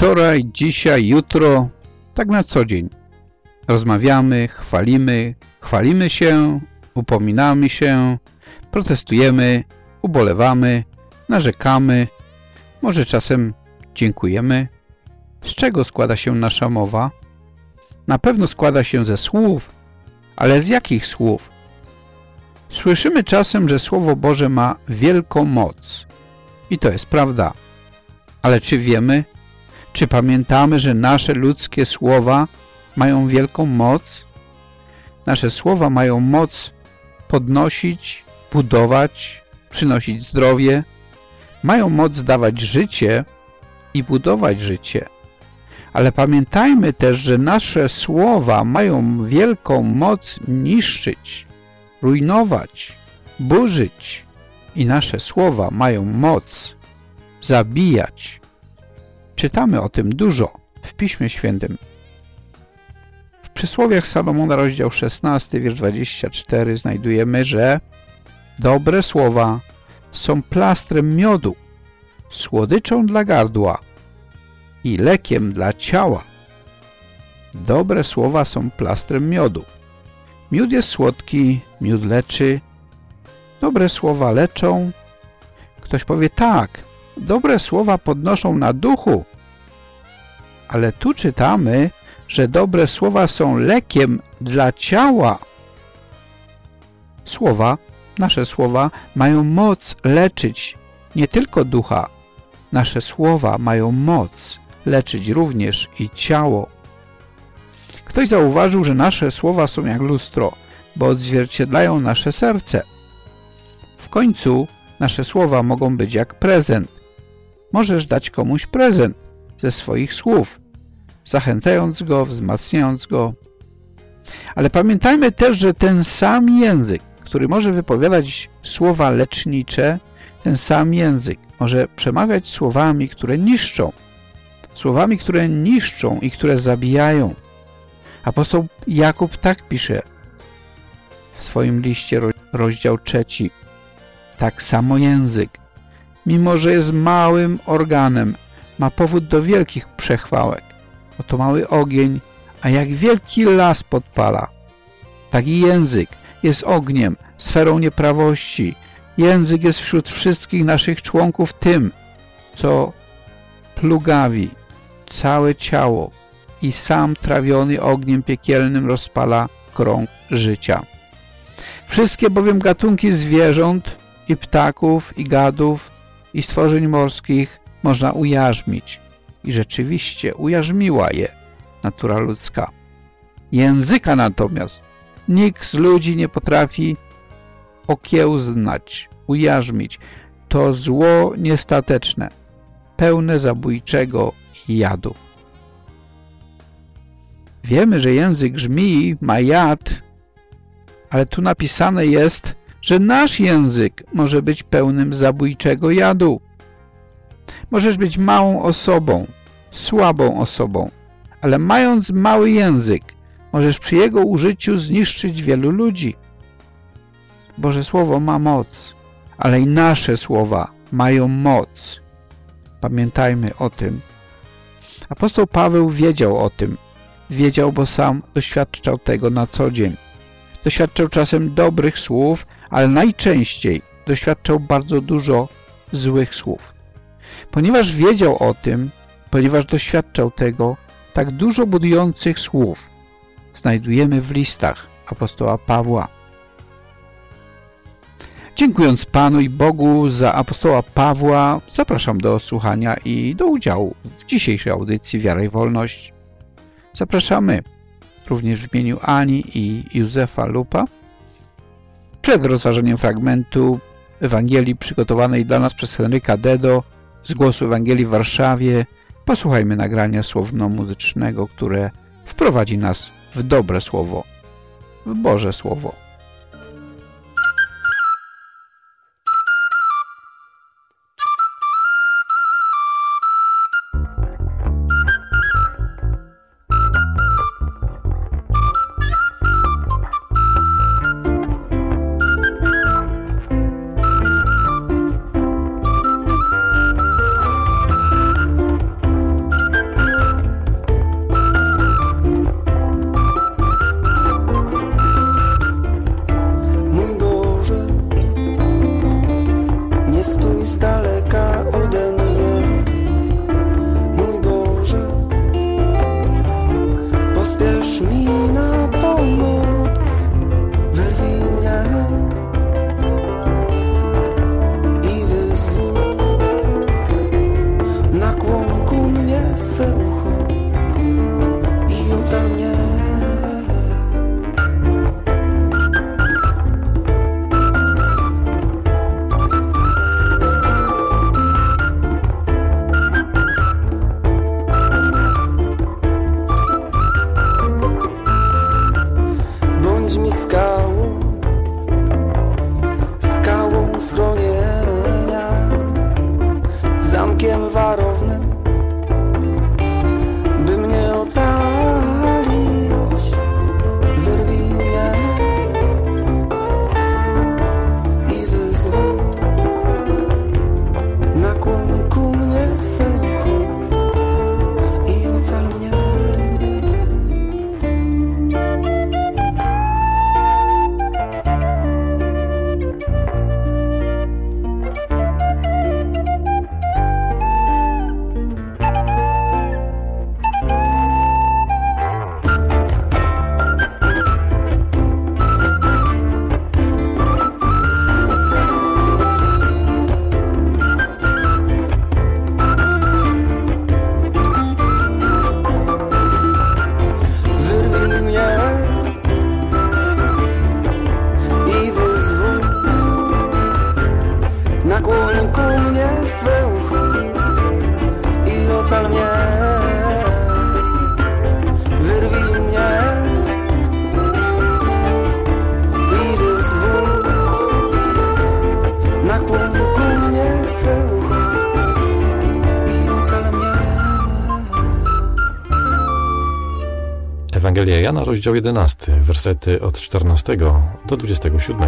wczoraj, dzisiaj, jutro, tak na co dzień. Rozmawiamy, chwalimy się, upominamy się, protestujemy, ubolewamy, narzekamy, może czasem dziękujemy. Z czego składa się nasza mowa? Na pewno składa się ze słów, ale z jakich słów? Słyszymy czasem, że Słowo Boże ma wielką moc. I to jest prawda. Ale czy wiemy, czy pamiętamy, że nasze ludzkie słowa mają wielką moc? Nasze słowa mają moc podnosić, budować, przynosić zdrowie. Mają moc dawać życie i budować życie. Ale pamiętajmy też, że nasze słowa mają wielką moc niszczyć, rujnować, burzyć. I nasze słowa mają moc zabijać. Czytamy o tym dużo w Piśmie Świętym. W Przysłowiach Salomona, rozdział 16, wiersz 24 znajdujemy, że dobre słowa są plastrem miodu, słodyczą dla gardła i lekiem dla ciała. Dobre słowa są plastrem miodu. Miód jest słodki, miód leczy. Dobre słowa leczą. Ktoś powie tak, dobre słowa podnoszą na duchu. Ale tu czytamy, że dobre słowa są lekiem dla ciała. Nasze słowa mają moc leczyć nie tylko ducha. Nasze słowa mają moc leczyć również i ciało. Ktoś zauważył, że nasze słowa są jak lustro, bo odzwierciedlają nasze serce. W końcu nasze słowa mogą być jak prezent. Możesz dać komuś prezent ze swoich słów, zachęcając go, wzmacniając go. Ale pamiętajmy też, że ten sam język, który może wypowiadać słowa lecznicze, ten sam język może przemawiać słowami, które niszczą. Słowami, które niszczą i które zabijają. Apostoł Jakub tak pisze w swoim liście, rozdział 3. Tak samo język, mimo że jest małym organem, ma powód do wielkich przechwałek. Oto mały ogień, a jak wielki las podpala. Taki język jest ogniem, sferą nieprawości. Język jest wśród wszystkich naszych członków tym, co plugawi całe ciało i sam trawiony ogniem piekielnym rozpala krąg życia. Wszystkie bowiem gatunki zwierząt i ptaków, i gadów, i stworzeń morskich można ujarzmić. I rzeczywiście ujarzmiła je natura ludzka. Języka natomiast nikt z ludzi nie potrafi okiełznać, ujarzmić. To zło niestateczne, pełne zabójczego jadu. Wiemy, że język żmii ma jad, ale tu napisane jest, że nasz język może być pełnym zabójczego jadu. Możesz być małą osobą, słabą osobą, ale mając mały język, możesz przy jego użyciu zniszczyć wielu ludzi. Boże Słowo ma moc, ale i nasze słowa mają moc. Pamiętajmy o tym. Apostoł Paweł wiedział o tym. Wiedział, bo sam doświadczał tego na co dzień. Doświadczał czasem dobrych słów, ale najczęściej doświadczał bardzo dużo złych słów. Ponieważ wiedział o tym, ponieważ doświadczał tego, tak dużo budujących słów znajdujemy w listach apostoła Pawła. Dziękując Panu i Bogu za apostoła Pawła, zapraszam do słuchania i do udziału w dzisiejszej audycji Wiara i Wolność. Zapraszamy również w imieniu Ani i Józefa Lupa. Przed rozważeniem fragmentu Ewangelii przygotowanej dla nas przez Henryka Dedo z Głosu Ewangelii w Warszawie posłuchajmy nagrania słowno-muzycznego, które wprowadzi nas w dobre słowo, w Boże Słowo. Przyjdź mi na pomoc, wyrwij mnie i wyzwól. Nakłoń ku mnie swe ucho i ocal mnie. Bądź mi skałą, skałą schronienia, zamkiem warownym, by mnie ocalić. Wyrwij mnie i wyzwól. Nakłoń ku mnie swe ucho i ocal mnie. Wyrwij mnie i wyzwól. Nakłoń ku mnie swe ucho i ocal mnie. Wyrwij mnie i wyzwól. Nakłoń ku mnie swe ucho i ocal mnie. Ewangelia Jana, rozdział 11, wersety od 14 do 27.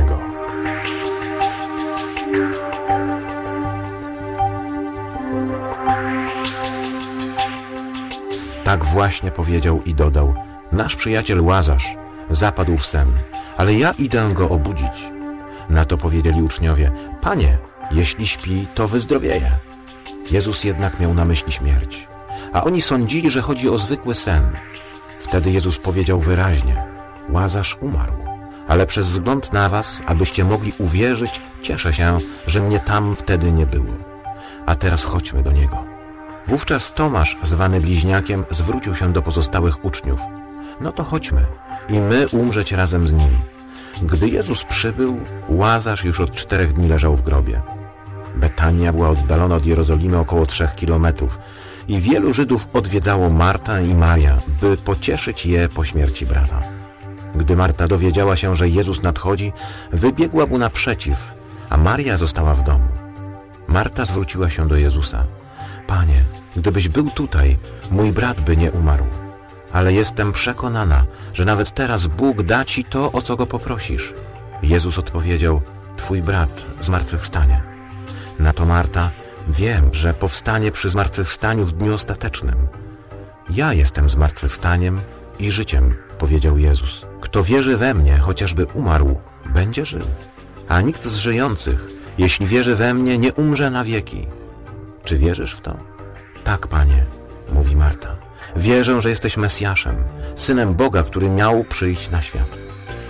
Tak właśnie powiedział i dodał: nasz przyjaciel Łazarz zapadł w sen, ale ja idę go obudzić. Na to powiedzieli uczniowie: Panie, jeśli śpi, to wyzdrowieje. Jezus jednak miał na myśli śmierć, a oni sądzili, że chodzi o zwykły sen. Wtedy Jezus powiedział wyraźnie: Łazarz umarł, ale przez wzgląd na was, abyście mogli uwierzyć, cieszę się, że mnie tam wtedy nie było. A teraz chodźmy do niego. Wówczas Tomasz, zwany Bliźniakiem, zwrócił się do pozostałych uczniów: no to chodźmy i my umrzeć razem z nim. Gdy Jezus przybył, Łazarz już od 4 dni leżał w grobie. Betania była oddalona od Jerozolimy około 3 kilometrów i wielu Żydów odwiedzało Martę i Maria, by pocieszyć je po śmierci brata. Gdy Marta dowiedziała się, że Jezus nadchodzi, wybiegła mu naprzeciw, a Maria została w domu. Marta zwróciła się do Jezusa: Panie, gdybyś był tutaj, mój brat by nie umarł. Ale jestem przekonana, że nawet teraz Bóg da ci to, o co go poprosisz. Jezus odpowiedział: twój brat zmartwychwstanie. Na to Marta: wiem, że powstanie przy zmartwychwstaniu w dniu ostatecznym. Ja jestem zmartwychwstaniem i życiem, powiedział Jezus. Kto wierzy we mnie, chociażby umarł, będzie żył. A nikt z żyjących, jeśli wierzy we mnie, nie umrze na wieki. Czy wierzysz w to? Tak, Panie, mówi Marta. Wierzę, że jesteś Mesjaszem, Synem Boga, który miał przyjść na świat.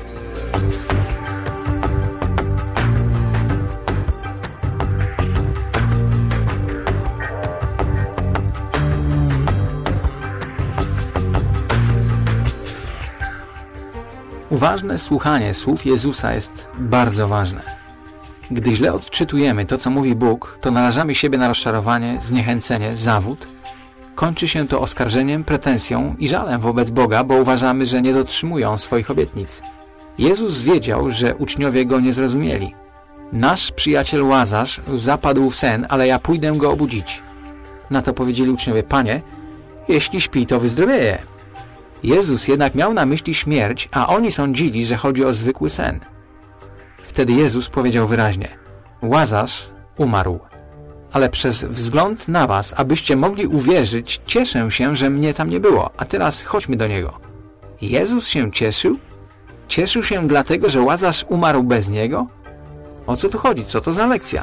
Uważne słuchanie słów Jezusa jest bardzo ważne. Gdy źle odczytujemy to, co mówi Bóg, to narażamy siebie na rozczarowanie, zniechęcenie, zawód. Kończy się to oskarżeniem, pretensją i żalem wobec Boga, bo uważamy, że nie dotrzymują swoich obietnic. Jezus wiedział, że uczniowie go nie zrozumieli. Nasz przyjaciel Łazarz zapadł w sen, ale ja pójdę go obudzić. Na to powiedzieli uczniowie: Panie, jeśli śpi, to wyzdrowieje. Jezus jednak miał na myśli śmierć, a oni sądzili, że chodzi o zwykły sen. Wtedy Jezus powiedział wyraźnie: Łazarz umarł, ale przez wzgląd na was, abyście mogli uwierzyć, cieszę się, że mnie tam nie było, a teraz chodźmy do niego. Jezus się cieszył? Cieszył się dlatego, że Łazarz umarł bez niego? O co tu chodzi? Co to za lekcja?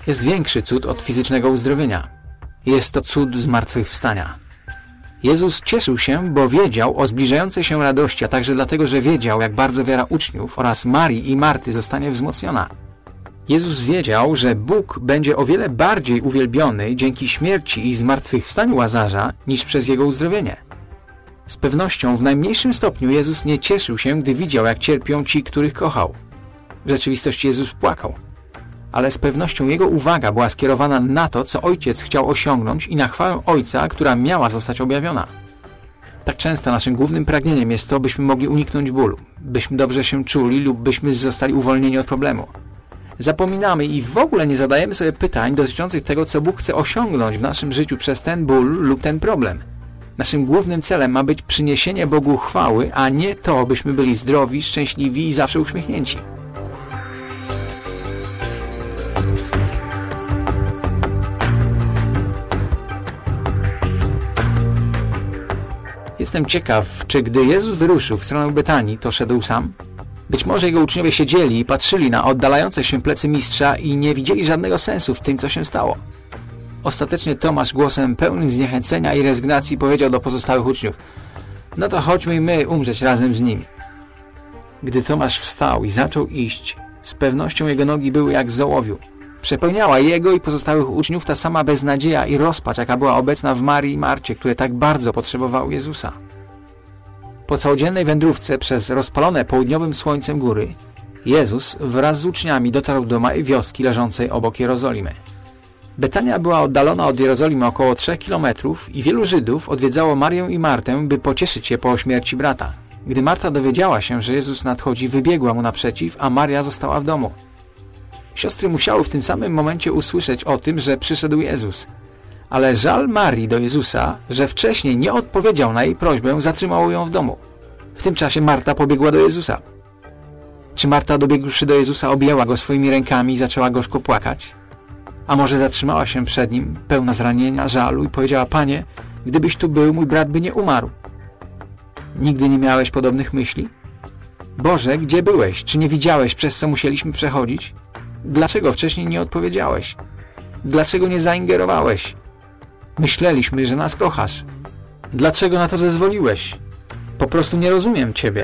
Jest większy cud od fizycznego uzdrowienia. Jest to cud zmartwychwstania. Jezus cieszył się, bo wiedział o zbliżającej się radości, a także dlatego, że wiedział, jak bardzo wiara uczniów oraz Marii i Marty zostanie wzmocniona. Jezus wiedział, że Bóg będzie o wiele bardziej uwielbiony dzięki śmierci i zmartwychwstaniu Łazarza niż przez jego uzdrowienie. Z pewnością w najmniejszym stopniu Jezus nie cieszył się, gdy widział, jak cierpią ci, których kochał. W rzeczywistości Jezus płakał. Ale z pewnością jego uwaga była skierowana na to, co Ojciec chciał osiągnąć i na chwałę Ojca, która miała zostać objawiona. Tak często naszym głównym pragnieniem jest to, byśmy mogli uniknąć bólu, byśmy dobrze się czuli lub byśmy zostali uwolnieni od problemu. Zapominamy i w ogóle nie zadajemy sobie pytań dotyczących tego, co Bóg chce osiągnąć w naszym życiu przez ten ból lub ten problem. Naszym głównym celem ma być przyniesienie Bogu chwały, a nie to, byśmy byli zdrowi, szczęśliwi i zawsze uśmiechnięci. Jestem ciekaw, czy gdy Jezus wyruszył w stronę Betanii, to szedł sam? Być może jego uczniowie siedzieli i patrzyli na oddalające się plecy mistrza i nie widzieli żadnego sensu w tym, co się stało. Ostatecznie Tomasz głosem pełnym zniechęcenia i rezygnacji powiedział do pozostałych uczniów: no to chodźmy i my umrzeć razem z nim. Gdy Tomasz wstał i zaczął iść, z pewnością jego nogi były jak z ołowiu. Przepełniała jego i pozostałych uczniów ta sama beznadzieja i rozpacz, jaka była obecna w Marii i Marcie, które tak bardzo potrzebowały Jezusa. Po całodziennej wędrówce przez rozpalone południowym słońcem góry, Jezus wraz z uczniami dotarł do małej wioski leżącej obok Jerozolimy. Betania była oddalona od Jerozolimy około 3 kilometrów i wielu Żydów odwiedzało Marię i Martę, by pocieszyć je po śmierci brata. Gdy Marta dowiedziała się, że Jezus nadchodzi, wybiegła mu naprzeciw, a Maria została w domu. Siostry musiały w tym samym momencie usłyszeć o tym, że przyszedł Jezus. Ale żal Marii do Jezusa, że wcześniej nie odpowiedział na jej prośbę, zatrzymało ją w domu. W tym czasie Marta pobiegła do Jezusa. Czy Marta, dobiegłszy do Jezusa, objęła go swoimi rękami i zaczęła gorzko płakać? A może zatrzymała się przed nim, pełna zranienia, żalu i powiedziała: Panie, gdybyś tu był, mój brat by nie umarł. Nigdy nie miałeś podobnych myśli? Boże, gdzie byłeś? Czy nie widziałeś, przez co musieliśmy przechodzić? Dlaczego wcześniej nie odpowiedziałeś? Dlaczego nie zaingerowałeś? Myśleliśmy, że nas kochasz. Dlaczego na to zezwoliłeś? Po prostu nie rozumiem Ciebie.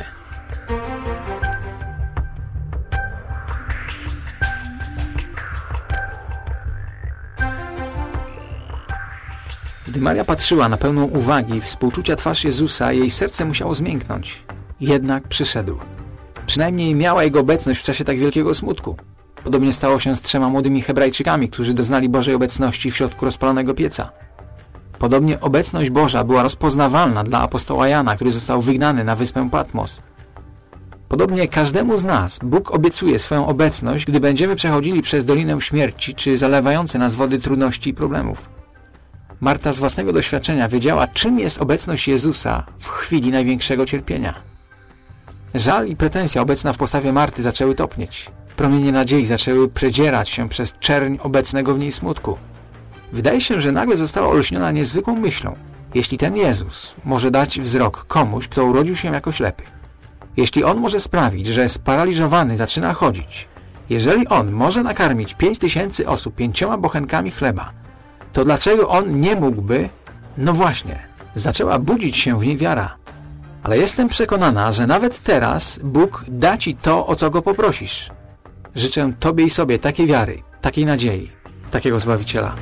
Gdy Maria patrzyła na pełną uwagi i współczucia twarz Jezusa, jej serce musiało zmięknąć. Jednak przyszedł. Przynajmniej miała jego obecność w czasie tak wielkiego smutku. Podobnie stało się z 3 młodymi Hebrajczykami, którzy doznali Bożej obecności w środku rozpalonego pieca. Podobnie obecność Boża była rozpoznawalna dla apostoła Jana, który został wygnany na wyspę Patmos. Podobnie każdemu z nas Bóg obiecuje swoją obecność, gdy będziemy przechodzili przez Dolinę Śmierci czy zalewające nas wody trudności i problemów. Marta z własnego doświadczenia wiedziała, czym jest obecność Jezusa w chwili największego cierpienia. Żal i pretensja obecna w postawie Marty zaczęły topnieć. Promienie nadziei zaczęły przedzierać się przez czerń obecnego w niej smutku. Wydaje się, że nagle została olśniona niezwykłą myślą. Jeśli ten Jezus może dać wzrok komuś, kto urodził się jako ślepy, jeśli On może sprawić, że sparaliżowany zaczyna chodzić, jeżeli On może nakarmić 5000 osób 5 bochenkami chleba, to dlaczego On nie mógłby? No właśnie, zaczęła budzić się w niej wiara. Ale jestem przekonana, że nawet teraz Bóg da Ci to, o co Go poprosisz. Życzę Tobie i sobie takiej wiary, takiej nadziei, takiego Zbawiciela.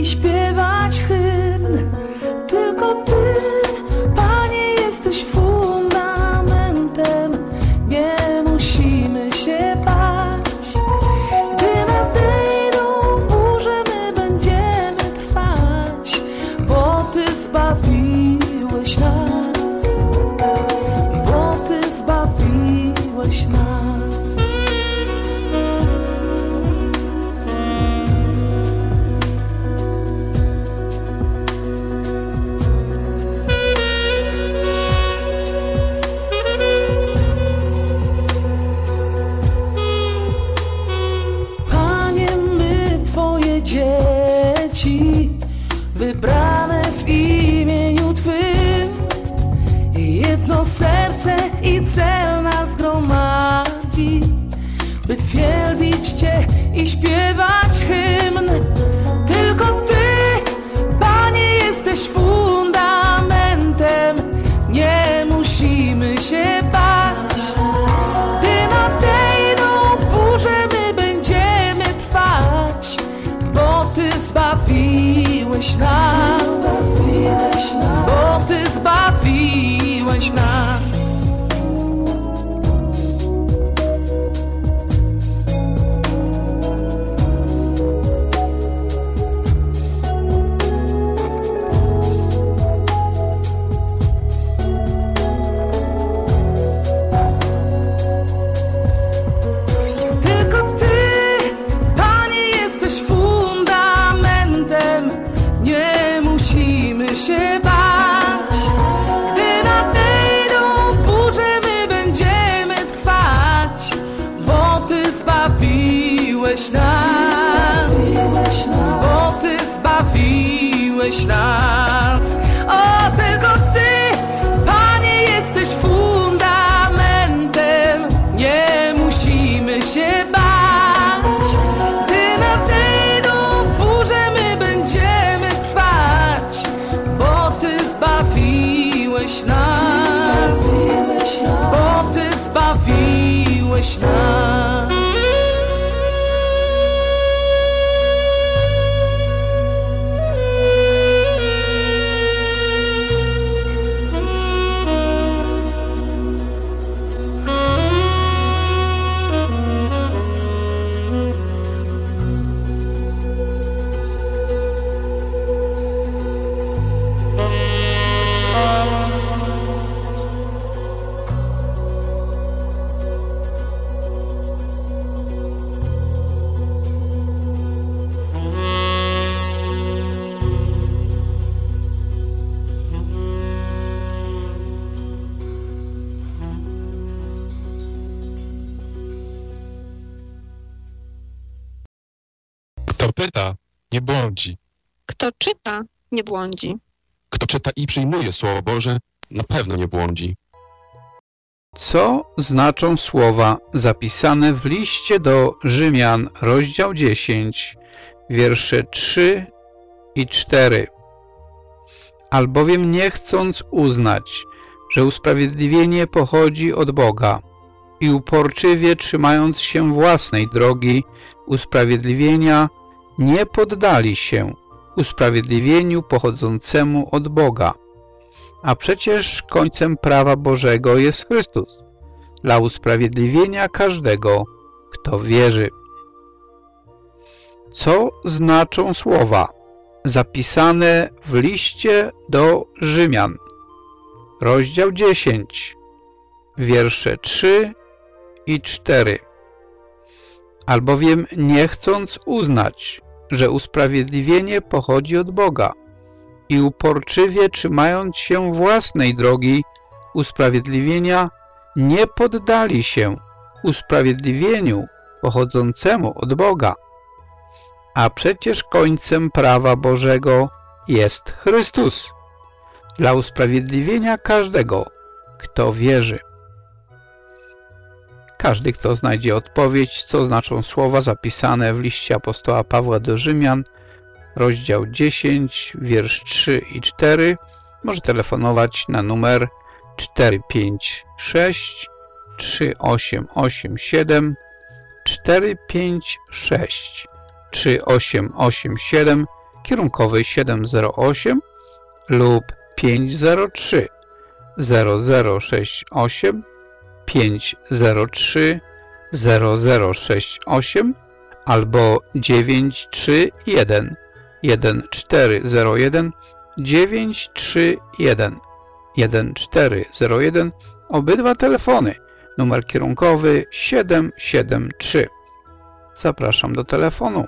i śpiewać hymn. Tylko Ty, Panie, jesteś fundamentem. Nie musimy się bać. Gdy nadejdą burze, my będziemy trwać, bo Ty zbawiłeś nas, bo Ty zbawiłeś nas. Dzieci wybrane w imieniu Twym, jedno serce i cel nas gromadzi, by wielbić Cię i śpiewać hymn. Tylko Ty, Panie, jesteś fundamentem. Nie musimy się bać. Gdy nadejdą burze, my będziemy trwać, bo Ty zbawiłeś nas, bo Ty zbawiłeś nas. Się bać. Gdy nadejdą burze, my będziemy trwać, bo Ty zbawiłeś nas, bo Ty zbawiłeś nas. O, tylko Ty, Panie, jesteś fundamentem. Nie musimy się bać. Gdy nadejdą burze, my będziemy trwać, bo Ty zbawiłeś nas, bo Ty zbawiłeś nas. Kto pyta, nie błądzi. Kto czyta, nie błądzi. Kto czyta i przyjmuje Słowo Boże, na pewno nie błądzi. Co znaczą słowa zapisane w liście do Rzymian, rozdział 10, wiersze 3 i 4? Albowiem nie chcąc uznać, że usprawiedliwienie pochodzi od Boga i uporczywie trzymając się własnej drogi usprawiedliwienia, nie poddali się usprawiedliwieniu pochodzącemu od Boga. A przecież końcem prawa Bożego jest Chrystus, dla usprawiedliwienia każdego, kto wierzy. Co znaczą słowa zapisane w liście do Rzymian, rozdział 10, wiersze 3 i 4? Albowiem nie chcąc uznać, że usprawiedliwienie pochodzi od Boga i uporczywie trzymając się własnej drogi usprawiedliwienia, nie poddali się usprawiedliwieniu pochodzącemu od Boga. A przecież końcem prawa Bożego jest Chrystus, dla usprawiedliwienia każdego, kto wierzy. Każdy, kto znajdzie odpowiedź, co znaczą słowa zapisane w liście apostoła Pawła do Rzymian, rozdział 10, wiersz 3 i 4, może telefonować na numer 456 3887 456 3887 kierunkowy 708 lub 503 0068 503 0068 albo 931 1401 931 1401. Obydwa telefony. Numer kierunkowy 773. Zapraszam do telefonu.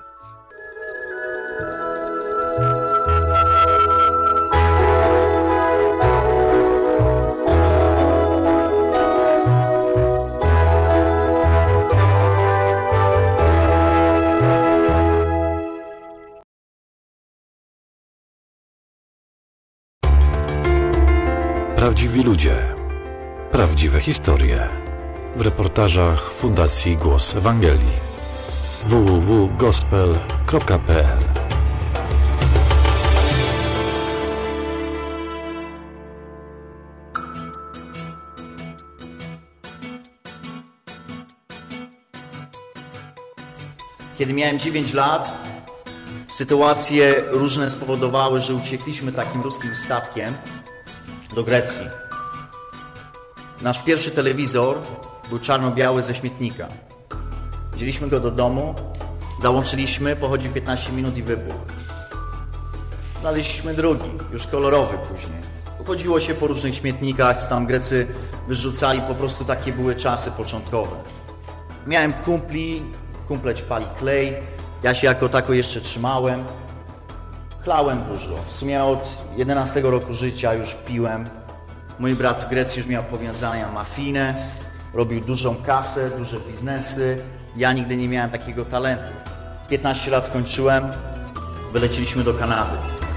Prawdziwi ludzie. Prawdziwe historie. W reportażach Fundacji Głos Ewangelii. www.gospel.pl. Kiedy miałem 9 lat, sytuacje różne spowodowały, że uciekliśmy takim ruskim statkiem do Grecji. Nasz pierwszy telewizor był czarno-biały ze śmietnika. Wzięliśmy go do domu, załączyliśmy, pochodził 15 minut i wybuchł. Znaleźliśmy drugi, już kolorowy później. Chodziło się po różnych śmietnikach, co tam Grecy wyrzucali, po prostu takie były czasy początkowe. Miałem kumple ćpali klej, ja się jako tako jeszcze trzymałem. Chlałem dużo, w sumie od 11 roku życia już piłem. Mój brat w Grecji już miał powiązania mafijne, robił dużą kasę, duże biznesy. Ja nigdy nie miałem takiego talentu. 15 lat skończyłem, wyleciliśmy do Kanady.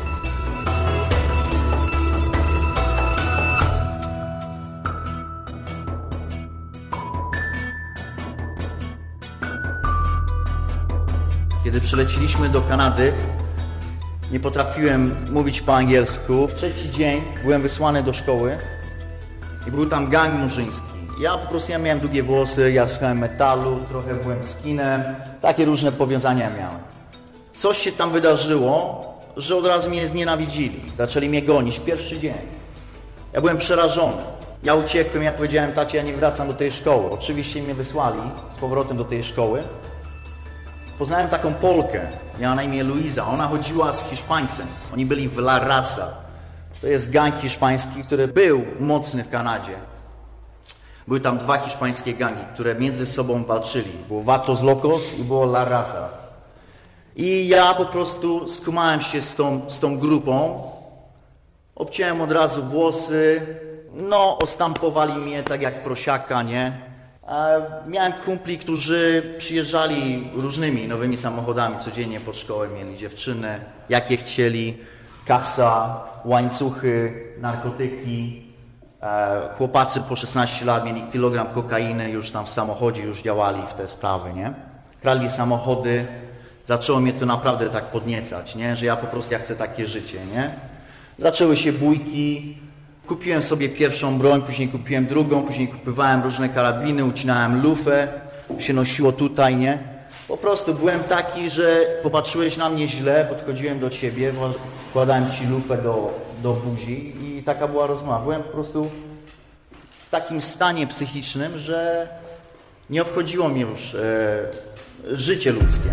Kiedy przyleciliśmy do Kanady, nie potrafiłem mówić po angielsku. W trzeci dzień byłem wysłany do szkoły i był tam gang murzyński. Ja miałem długie włosy, ja słuchałem metalu, trochę byłem skinem, takie różne powiązania miałem. Coś się tam wydarzyło, że od razu mnie znienawidzili. Zaczęli mnie gonić pierwszy dzień. Ja byłem przerażony. Ja uciekłem, ja powiedziałem: tacie, ja nie wracam do tej szkoły. Oczywiście mnie wysłali z powrotem do tej szkoły. Poznałem taką Polkę, miała na imię Luisa. Ona chodziła z Hiszpańcem. Oni byli w La Raza. To jest gang hiszpański, który był mocny w Kanadzie. Były tam dwa hiszpańskie gangi, które między sobą walczyli. Było Vatos Locos i było La Raza. I ja po prostu skumałem się z tą grupą. Obciąłem od razu włosy. No, ostampowali mnie tak jak prosiaka, nie? Miałem kumpli, którzy przyjeżdżali różnymi nowymi samochodami codziennie pod szkołę, mieli dziewczyny, jakie chcieli, kasa, łańcuchy, narkotyki. Chłopacy po 16 lat mieli kilogram kokainy, już tam w samochodzie już działali w te sprawy, nie? Krali samochody, zaczęło mnie to naprawdę tak podniecać, nie? Że ja po prostu chcę takie życie, nie? Zaczęły się bójki. Kupiłem sobie pierwszą broń, później kupiłem drugą, później kupowałem różne karabiny, ucinałem lufę, się nosiło tutaj, nie? Po prostu byłem taki, że popatrzyłeś na mnie źle, podchodziłem do ciebie, wkładałem ci lufę do buzi i taka była rozmowa. Byłem po prostu w takim stanie psychicznym, że nie obchodziło mnie już życie ludzkie.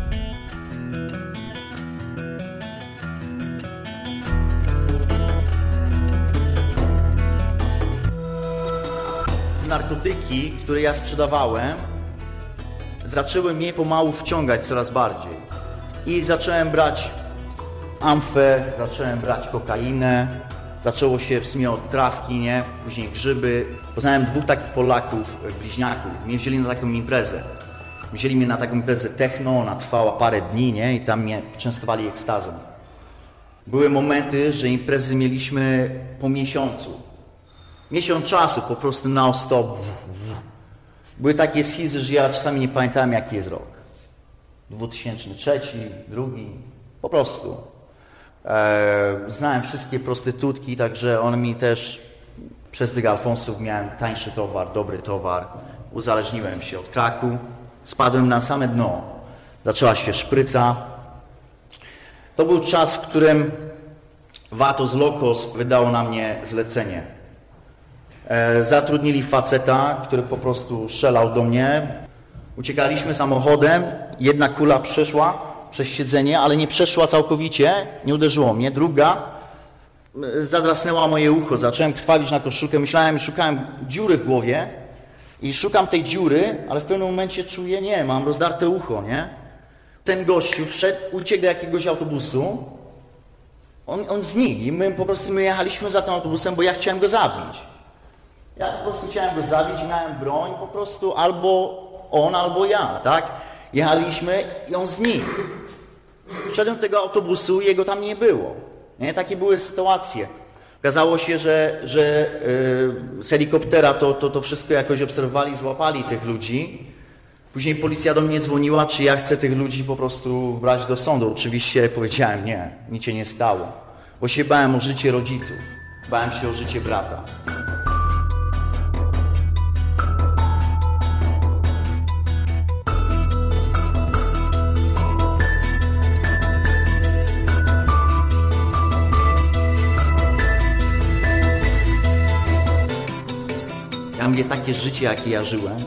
Narkotyki, które ja sprzedawałem, zaczęły mnie pomału wciągać coraz bardziej. I zacząłem brać amfę, zacząłem brać kokainę, zaczęło się w sumie od trawki, nie? Później grzyby. Poznałem dwóch takich Polaków, bliźniaków, mnie wzięli na taką imprezę. Wzięli mnie na taką imprezę techno, ona trwała parę dni, nie? I tam mnie częstowali ekstazą. Były momenty, że imprezy mieliśmy po miesiącu. Miesiąc czasu, po prostu non-stop. Były takie schizy, że ja czasami nie pamiętałem, jaki jest rok. 2003, 2002, po prostu. Znałem wszystkie prostytutki, także one mi też, przez tych Alfonsów miałem tańszy towar, dobry towar. Uzależniłem się od kraku, spadłem na same dno. Zaczęła się szpryca. To był czas, w którym Vatos Locos wydało na mnie zlecenie. Zatrudnili faceta, który po prostu strzelał do mnie. Uciekaliśmy samochodem, jedna kula przeszła przez siedzenie, ale nie przeszła całkowicie, nie uderzyło mnie. Druga zadrasnęła moje ucho, zacząłem krwawić na koszulkę, szukałem dziury w głowie i szukam tej dziury, ale w pewnym momencie czuję, nie, mam rozdarte ucho, nie? Ten gościu wszedł, uciekł do jakiegoś autobusu, on znikł i my jechaliśmy za tym autobusem, bo ja chciałem go zabić. Ja po prostu chciałem go zabić, miałem broń, po prostu albo on, albo ja, tak? Jechaliśmy i on znikł. Wszedłem do tego autobusu i jego tam nie było. Nie? Takie były sytuacje. Okazało się, że z helikoptera to wszystko jakoś obserwowali, złapali tych ludzi. Później policja do mnie dzwoniła, czy ja chcę tych ludzi po prostu brać do sądu. Oczywiście powiedziałem nie, nic się nie stało. Bo się bałem o życie rodziców, bałem się o życie brata. Ja mówię, takie życie, jakie ja żyłem,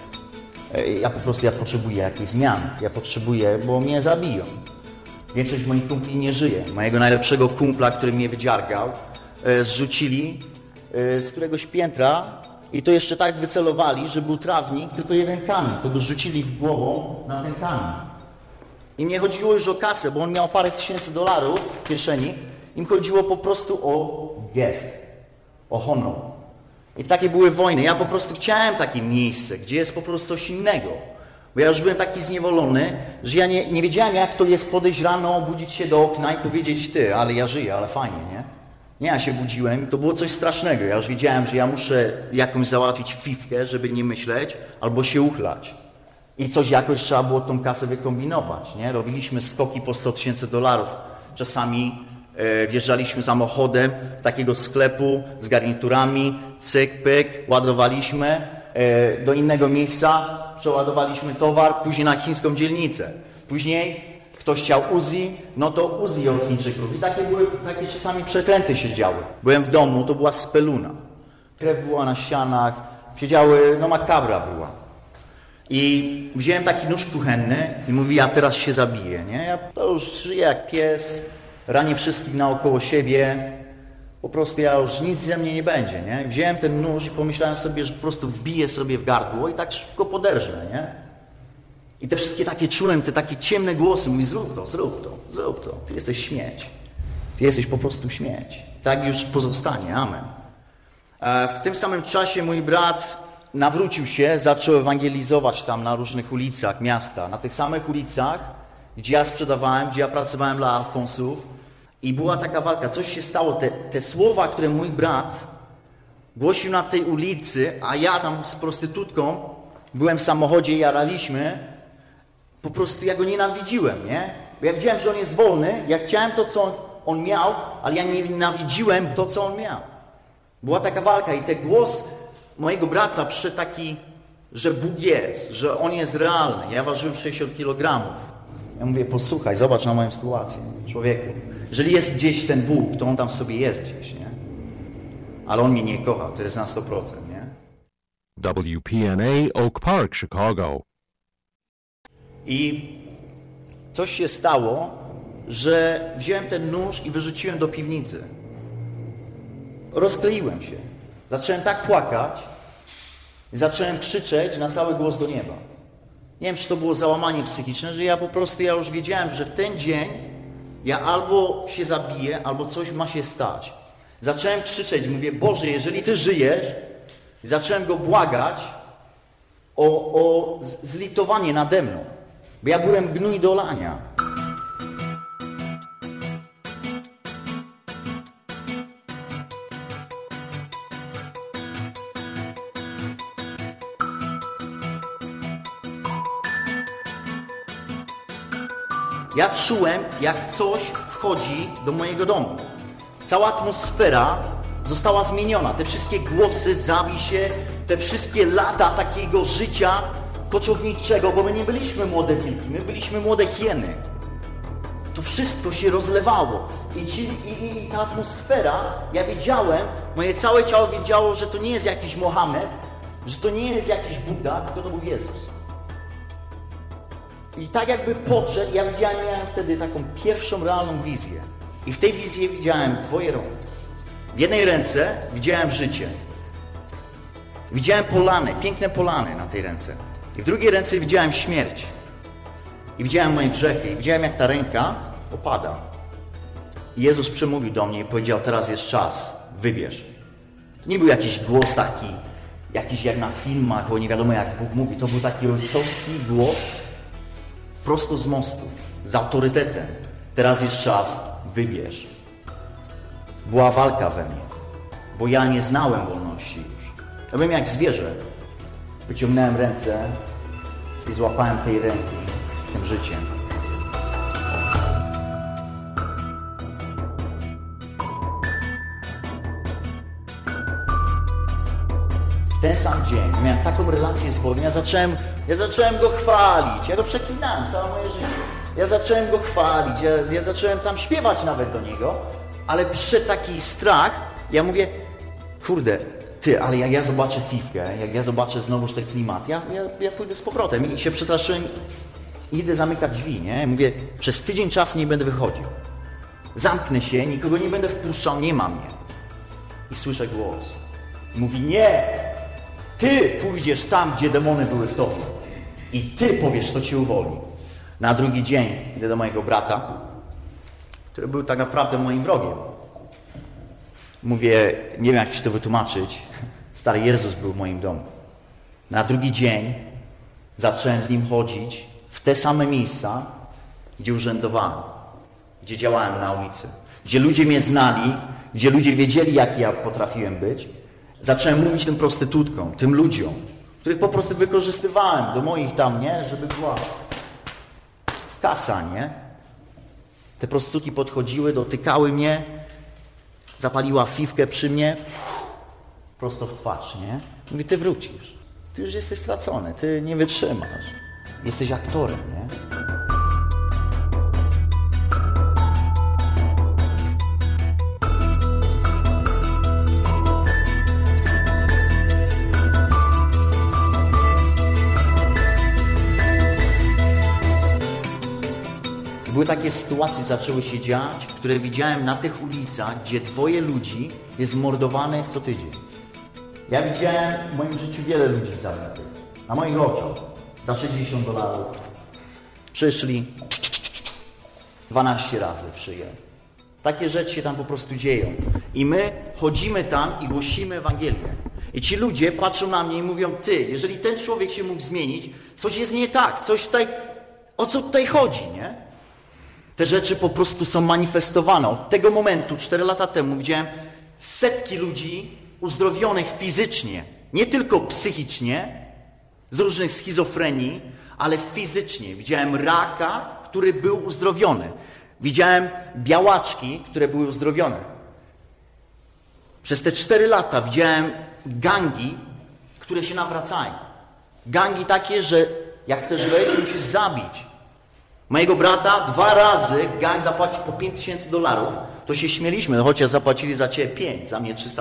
ja potrzebuję jakichś zmian. Ja potrzebuję, bo mnie zabiją. Większość moich kumpli nie żyje. Mojego najlepszego kumpla, który mnie wydziargał, zrzucili z któregoś piętra i to jeszcze tak wycelowali, że był trawnik, tylko jeden kamień. To go rzucili głową na ten kamień. I nie chodziło już o kasę, bo on miał parę tysięcy dolarów w kieszeni. Im chodziło po prostu o gest, o honor. I takie były wojny. Ja po prostu chciałem takie miejsce, gdzie jest po prostu coś innego. Bo ja już byłem taki zniewolony, że ja nie wiedziałem, jak to jest podejść rano, obudzić się do okna i powiedzieć, ty, ale ja żyję, ale fajnie, nie? Nie, ja się budziłem i to było coś strasznego. Ja już wiedziałem, że ja muszę jakąś załatwić fifkę, żeby nie myśleć, albo się uchlać. I coś jakoś trzeba było tą kasę wykombinować, nie? Robiliśmy skoki po $100,000. Czasami wjeżdżaliśmy samochodem do takiego sklepu z garniturami, cyk, pyk, ładowaliśmy do innego miejsca, przeładowaliśmy towar, później na chińską dzielnicę. Później ktoś chciał Uzi, no to Uzi od Chińczyków. I takie czasami przekręty się działy. Byłem w domu, to była speluna. Krew była na ścianach, siedziały, no makabra była. I wziąłem taki nóż kuchenny i mówi, ja teraz się zabiję, nie? Ja to już żyję jak pies, ranię wszystkich naokoło siebie, po prostu ja już nic ze mnie nie będzie, nie? Wziąłem ten nóż i pomyślałem sobie, że po prostu wbiję sobie w gardło i tak szybko poderżnę, nie? I te wszystkie takie czułem, te takie ciemne głosy, mówi, zrób to, ty jesteś śmieć. Ty jesteś po prostu śmieć. Tak już pozostanie, amen. W tym samym czasie mój brat nawrócił się, zaczął ewangelizować tam na różnych ulicach miasta, na tych samych ulicach, gdzie ja sprzedawałem, gdzie ja pracowałem dla Alfonsów. I była taka walka, coś się stało, te słowa, które mój brat głosił na tej ulicy, a ja tam z prostytutką byłem w samochodzie, jaraliśmy, po prostu ja go nienawidziłem, nie? Bo ja wiedziałem, że on jest wolny, ja chciałem to, co on miał, ale ja nienawidziłem to, co on miał. Była taka walka i ten głos mojego brata przyszedł taki, że Bóg jest, że On jest realny. Ja ważyłem 60 kg. Ja mówię, posłuchaj, zobacz na moją sytuację, człowieku. Jeżeli jest gdzieś ten Bóg, to On tam w sobie jest gdzieś, nie? Ale On mnie nie kocha, to jest na 100%, nie? WPNA Oak Park, Chicago. I coś się stało, że wziąłem ten nóż i wyrzuciłem do piwnicy. Rozkleiłem się. Zacząłem tak płakać i zacząłem krzyczeć na cały głos do nieba. Nie wiem, czy to było załamanie psychiczne, że ja po prostu, ja już wiedziałem, że w ten dzień ja albo się zabiję, albo coś ma się stać. Zacząłem krzyczeć, mówię, Boże, jeżeli Ty żyjesz, i zacząłem Go błagać o zlitowanie nade mną, bo ja byłem gnój do lania. Ja czułem, jak coś wchodzi do mojego domu. Cała atmosfera została zmieniona. Te wszystkie głosy, zabij się, te wszystkie lata takiego życia koczowniczego, bo my nie byliśmy młode wilki, my byliśmy młode hieny. to wszystko się rozlewało. I ta atmosfera, ja wiedziałem, moje całe ciało wiedziało, że to nie jest jakiś Mohamed, że to nie jest jakiś Buddha, tylko to był Jezus. I tak jakby podszedł, ja miałem wtedy taką pierwszą realną wizję. I w tej wizji widziałem dwoje rąk. W jednej ręce widziałem życie. Widziałem polany, piękne polany na tej ręce. I w drugiej ręce widziałem śmierć. I widziałem moje grzechy. I widziałem, jak ta ręka opada. I Jezus przemówił do mnie i powiedział, teraz jest czas, wybierz. To nie był jakiś głos taki, jakiś jak na filmach, bo nie wiadomo jak Bóg mówi. To był taki ojcowski głos, prosto z mostu, z autorytetem. Teraz jest czas, wybierz. Była walka we mnie, bo ja nie znałem wolności już. Ja byłem jak zwierzę. Wyciągnąłem ręce i złapałem tej ręki z tym życiem. W ten sam dzień miałem taką relację z Bogiem, ja zacząłem Go chwalić, ja Go przeklinałem całe moje życie. Ja zacząłem Go chwalić, ja zacząłem tam śpiewać nawet do Niego, ale przyszedł taki strach, ja mówię, kurde, ty, ale jak ja zobaczę Fifkę, jak ja zobaczę znowuż ten klimat, ja pójdę z powrotem i się przestraszyłem i idę zamykać drzwi, nie? Ja mówię, przez tydzień czasu nie będę wychodził. Zamknę się, nikogo nie będę wpuszczał, nie ma mnie. I słyszę głos. Mówi, nie! Ty pójdziesz tam, gdzie demony były w tobie. I ty powiesz, co cię uwolni. Na drugi dzień idę do mojego brata, który był tak naprawdę moim wrogiem. Mówię, nie wiem jak ci to wytłumaczyć. Stary Jezus był w moim domu. Na drugi dzień zacząłem z nim chodzić w te same miejsca, gdzie urzędowałem, gdzie działałem na ulicy, gdzie ludzie mnie znali, gdzie ludzie wiedzieli, jaki ja potrafiłem być. Zacząłem mówić tym prostytutkom, tym ludziom, których po prostu wykorzystywałem do moich tam, nie? Żeby była kasa, nie? Te prostytutki podchodziły, dotykały mnie, zapaliła fifkę przy mnie, prosto w twarz, nie? Mówi, ty wrócisz, ty już jesteś stracony, ty nie wytrzymasz, jesteś aktorem, nie? Były takie sytuacje, zaczęły się dziać, które widziałem na tych ulicach, gdzie dwoje ludzi jest mordowanych co tydzień. Ja widziałem w moim życiu wiele ludzi zabitych. Na moich oczach. Za $60. Przyszli 12 razy w szyję. Takie rzeczy się tam po prostu dzieją. I my chodzimy tam i głosimy Ewangelię. I ci ludzie patrzą na mnie i mówią, ty, jeżeli ten człowiek się mógł zmienić, coś jest nie tak, coś tutaj, o co tutaj chodzi, nie? Te rzeczy po prostu są manifestowane. Od tego momentu, 4 lata temu, widziałem setki ludzi uzdrowionych fizycznie, nie tylko psychicznie, z różnych schizofrenii, ale fizycznie. Widziałem raka, który był uzdrowiony. Widziałem białaczki, które były uzdrowione. Przez te 4 lata widziałem gangi, które się nawracają. Gangi takie, że jak chcesz wejść, musisz zabić. Mojego brata 2 razy gang zapłacił po $5000. To się śmieliśmy, chociaż zapłacili za ciebie 5, za mnie $300.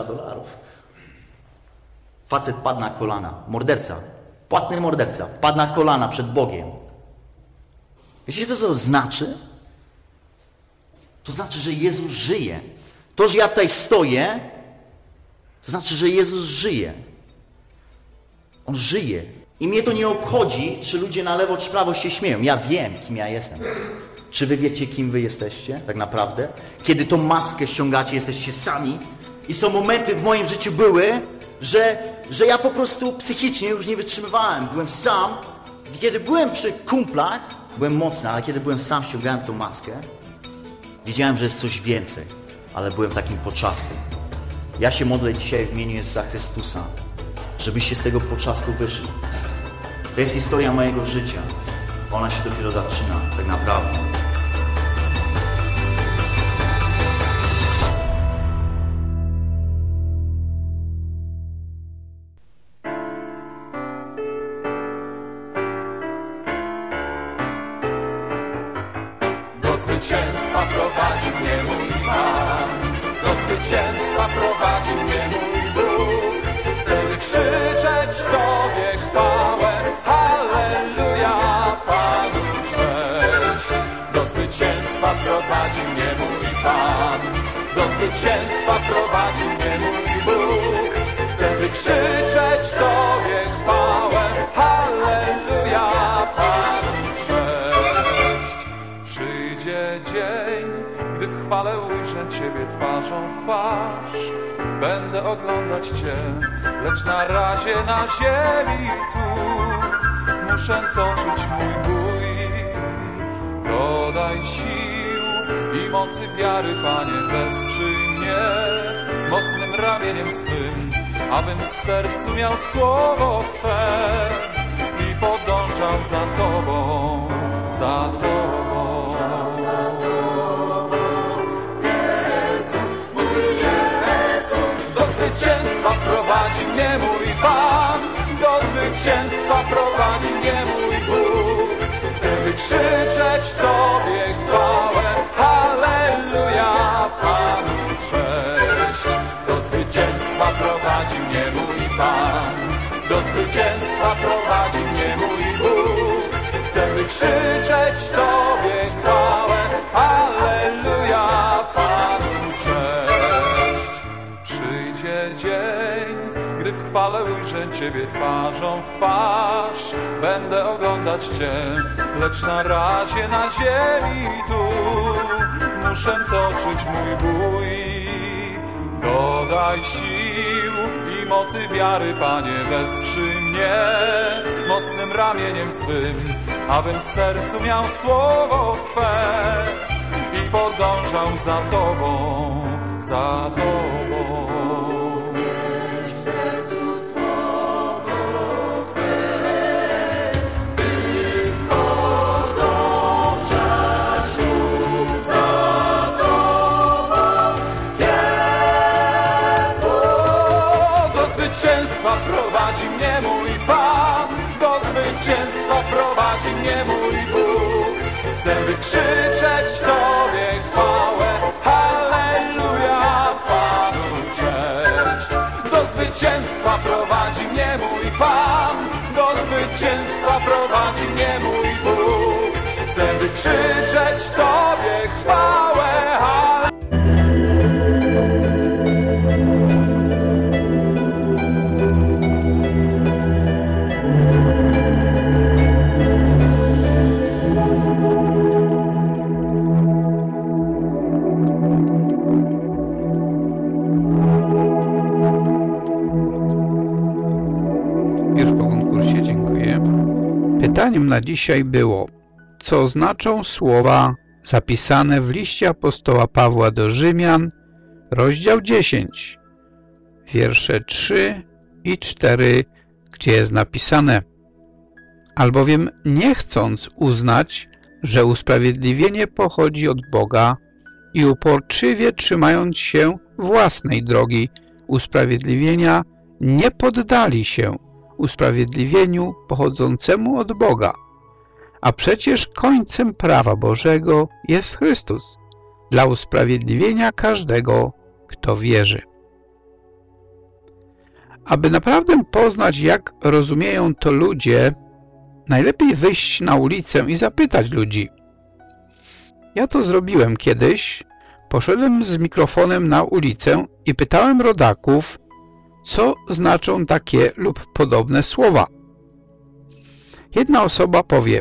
Facet padł na kolana, morderca, płatny morderca, padł na kolana przed Bogiem. Wiecie, co to znaczy? To znaczy, że Jezus żyje. To, że ja tutaj stoję, to znaczy, że Jezus żyje. On żyje. I mnie to nie obchodzi, czy ludzie na lewo czy prawo się śmieją. Ja wiem, kim ja jestem. Czy wy wiecie, kim wy jesteście tak naprawdę? Kiedy tą maskę ściągacie, jesteście sami. I są momenty w moim życiu były, że ja po prostu psychicznie już nie wytrzymywałem. Byłem sam. Kiedy byłem przy kumplach, byłem mocny, ale kiedy byłem sam, ściągałem tą maskę, wiedziałem, że jest coś więcej. Ale byłem takim potrzasku. Ja się modlę dzisiaj w imieniu Jezusa Chrystusa, żebyście z tego potrzasku wyszli. To jest historia mojego życia. Ona się dopiero zaczyna, tak naprawdę. Do zwycięstwa prowadzi mnie mój Pan. Do zwycięstwa prowadzi mnie mój Bóg. Chcę wykrzyczeć Tobie chwałę, halleluja, Panu cześć. Do zwycięstwa prowadzi mnie mój Pan. Do zwycięstwa prowadzi mnie mój Bóg. Chcę wykrzyczeć Tobie chwałę, halleluja, Panu cześć. Przyjdzie dzień, gdy w chwale ujrzę Ciebie twarzą w twarz. Będę oglądać Cię, lecz na razie na ziemi tu muszę toczyć mój bój. Dodaj sił i mocy wiary, Panie, wesprzyj mnie mocnym ramieniem swym, abym w sercu miał słowo Twe i podążał za Tobą, za Tobą. Do zwycięstwa prowadzi mnie mój Pan, do zwycięstwa prowadzi mnie mój Bóg. Chcę wykrzyczeć Tobie chwałę, halleluja, Panu cześć. Do zwycięstwa prowadzi mnie mój Pan, do zwycięstwa prowadzi mnie mój Bóg. Chcę wykrzyczeć Tobie chwałę, halleluja, Panu cześć. Przyjdzie dzień, gdy w chwale ujrzę Ciebie twarzą w twarz. Będę oglądać Cię, lecz na razie na ziemi tu muszę toczyć mój bój. Dodaj sił i mocy wiary, Panie, wesprzyj mnie mocnym ramieniem swym, abym w sercu miał słowo Twe i podążał za Tobą, za Tobą. Prowadzi mnie mój Pan, do zwycięstwa prowadzi mnie mój Bóg. Chcę wykrzyczeć Tobie chwałę, halleluja, Panu cześć. Do zwycięstwa prowadzi mnie mój Pan, do zwycięstwa prowadzi mnie mój Bóg. Chcę wykrzyczeć Tobie chwałę, halleluja. Pytaniem na dzisiaj było, co znaczą słowa zapisane w liście apostoła Pawła do Rzymian, rozdział 10, wiersze 3 i 4, gdzie jest napisane: albowiem nie chcąc uznać, że usprawiedliwienie pochodzi od Boga i uporczywie trzymając się własnej drogi usprawiedliwienia, nie poddali się usprawiedliwieniu pochodzącemu od Boga. A przecież końcem prawa Bożego jest Chrystus dla usprawiedliwienia każdego, kto wierzy. Aby naprawdę poznać, jak rozumieją to ludzie, najlepiej wyjść na ulicę i zapytać ludzi. Ja to zrobiłem kiedyś. Poszedłem z mikrofonem na ulicę i pytałem rodaków, co znaczą takie lub podobne słowa. Jedna osoba powie: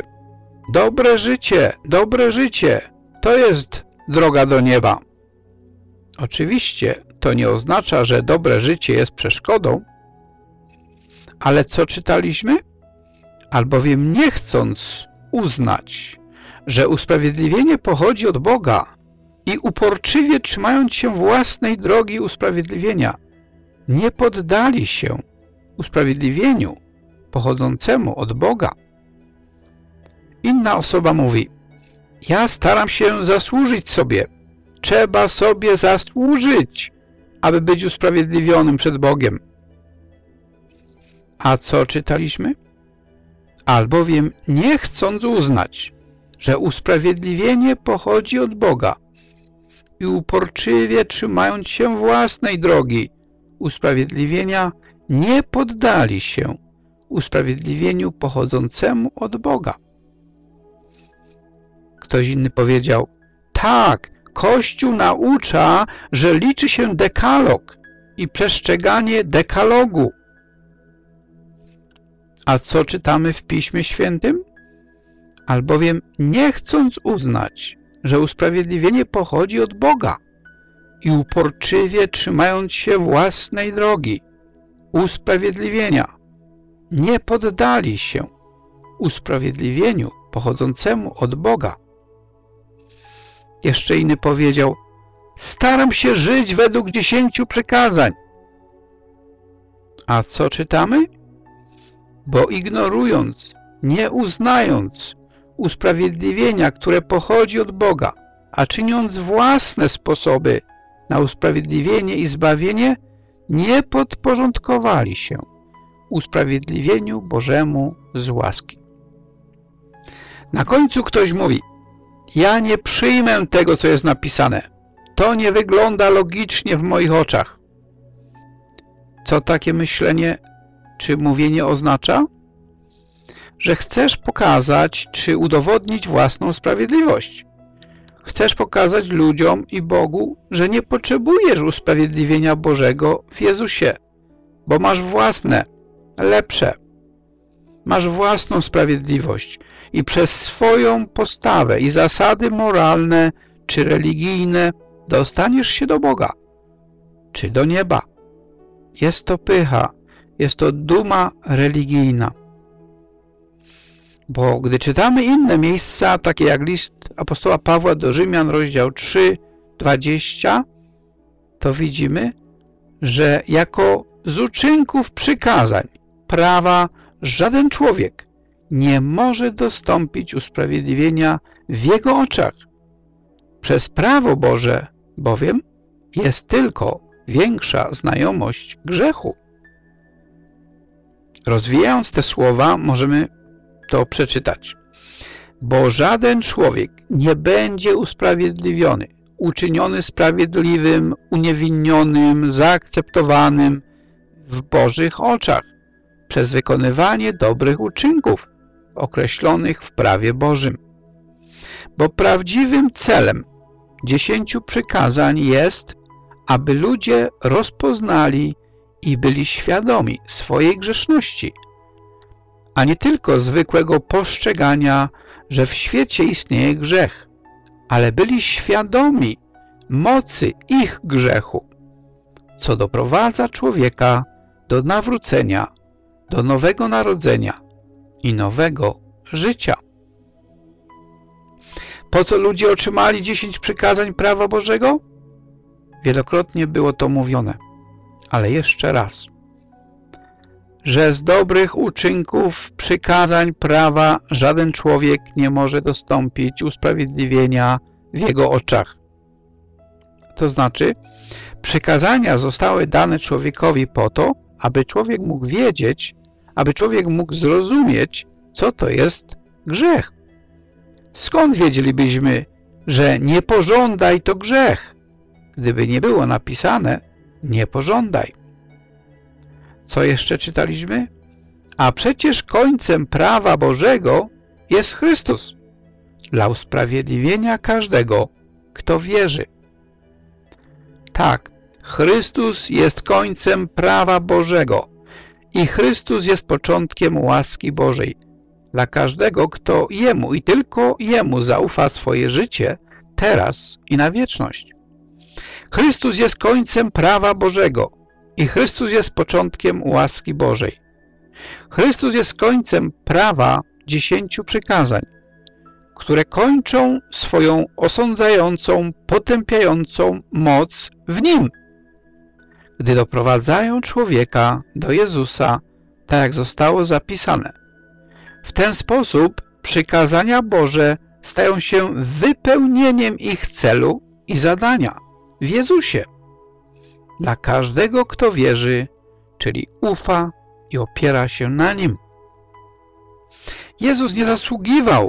dobre życie, to jest droga do nieba. Oczywiście to nie oznacza, że dobre życie jest przeszkodą, ale co czytaliśmy? Albowiem nie chcąc uznać, że usprawiedliwienie pochodzi od Boga i uporczywie trzymając się własnej drogi usprawiedliwienia, nie poddali się usprawiedliwieniu pochodzącemu od Boga. Inna osoba mówi: ja staram się zasłużyć sobie. Trzeba sobie zasłużyć, aby być usprawiedliwionym przed Bogiem. A co czytaliśmy? Albowiem nie chcąc uznać, że usprawiedliwienie pochodzi od Boga i uporczywie trzymając się własnej drogi usprawiedliwienia nie poddali się usprawiedliwieniu pochodzącemu od Boga. Ktoś inny powiedział: tak, Kościół naucza, że liczy się dekalog i przestrzeganie dekalogu. A co czytamy w Piśmie Świętym? Albowiem nie chcąc uznać, że usprawiedliwienie pochodzi od Boga i uporczywie trzymając się własnej drogi usprawiedliwienia, nie poddali się usprawiedliwieniu pochodzącemu od Boga. Jeszcze inny powiedział: staram się żyć według 10 przykazań. A co czytamy? Bo ignorując, nie uznając usprawiedliwienia, które pochodzi od Boga, a czyniąc własne sposoby na usprawiedliwienie i zbawienie, nie podporządkowali się usprawiedliwieniu Bożemu z łaski. Na końcu ktoś mówi: ja nie przyjmę tego, co jest napisane. To nie wygląda logicznie w moich oczach. Co takie myślenie czy mówienie oznacza? Że chcesz pokazać czy udowodnić własną sprawiedliwość. Chcesz pokazać ludziom i Bogu, że nie potrzebujesz usprawiedliwienia Bożego w Jezusie, bo masz własne, lepsze. Masz własną sprawiedliwość i przez swoją postawę i zasady moralne czy religijne dostaniesz się do Boga czy do nieba. Jest to pycha, jest to duma religijna. Bo gdy czytamy inne miejsca, takie jak list apostoła Pawła do Rzymian, rozdział 3, 20, to widzimy, że jako z uczynków przykazań prawa żaden człowiek nie może dostąpić usprawiedliwienia w jego oczach. Przez prawo Boże bowiem jest tylko większa znajomość grzechu. Rozwijając te słowa, możemy to przeczytać. Bo żaden człowiek nie będzie usprawiedliwiony, uczyniony sprawiedliwym, uniewinnionym, zaakceptowanym w Bożych oczach przez wykonywanie dobrych uczynków określonych w prawie Bożym. Bo prawdziwym celem 10 przykazań jest, aby ludzie rozpoznali i byli świadomi swojej grzeszności, a nie tylko zwykłego postrzegania, że w świecie istnieje grzech, ale byli świadomi mocy ich grzechu, co doprowadza człowieka do nawrócenia, do nowego narodzenia i nowego życia. Po co ludzie otrzymali 10 przykazań prawa Bożego? Wielokrotnie było to mówione, ale jeszcze raz. Że z dobrych uczynków, przykazań prawa żaden człowiek nie może dostąpić usprawiedliwienia w jego oczach. To znaczy, przykazania zostały dane człowiekowi po to, aby człowiek mógł wiedzieć, aby człowiek mógł zrozumieć, co to jest grzech. Skąd wiedzielibyśmy, że nie pożądaj to grzech, gdyby nie było napisane nie pożądaj? Co jeszcze czytaliśmy? A przecież końcem prawa Bożego jest Chrystus dla usprawiedliwienia każdego, kto wierzy. Tak, Chrystus jest końcem prawa Bożego i Chrystus jest początkiem łaski Bożej dla każdego, kto Jemu i tylko Jemu zaufa swoje życie teraz i na wieczność. Chrystus jest końcem prawa Bożego i Chrystus jest początkiem łaski Bożej. Chrystus jest końcem prawa 10 przykazań, które kończą swoją osądzającą, potępiającą moc w Nim, gdy doprowadzają człowieka do Jezusa, tak jak zostało zapisane. W ten sposób przykazania Boże stają się wypełnieniem ich celu i zadania w Jezusie. Dla każdego, kto wierzy, czyli ufa i opiera się na Nim. Jezus nie zasługiwał,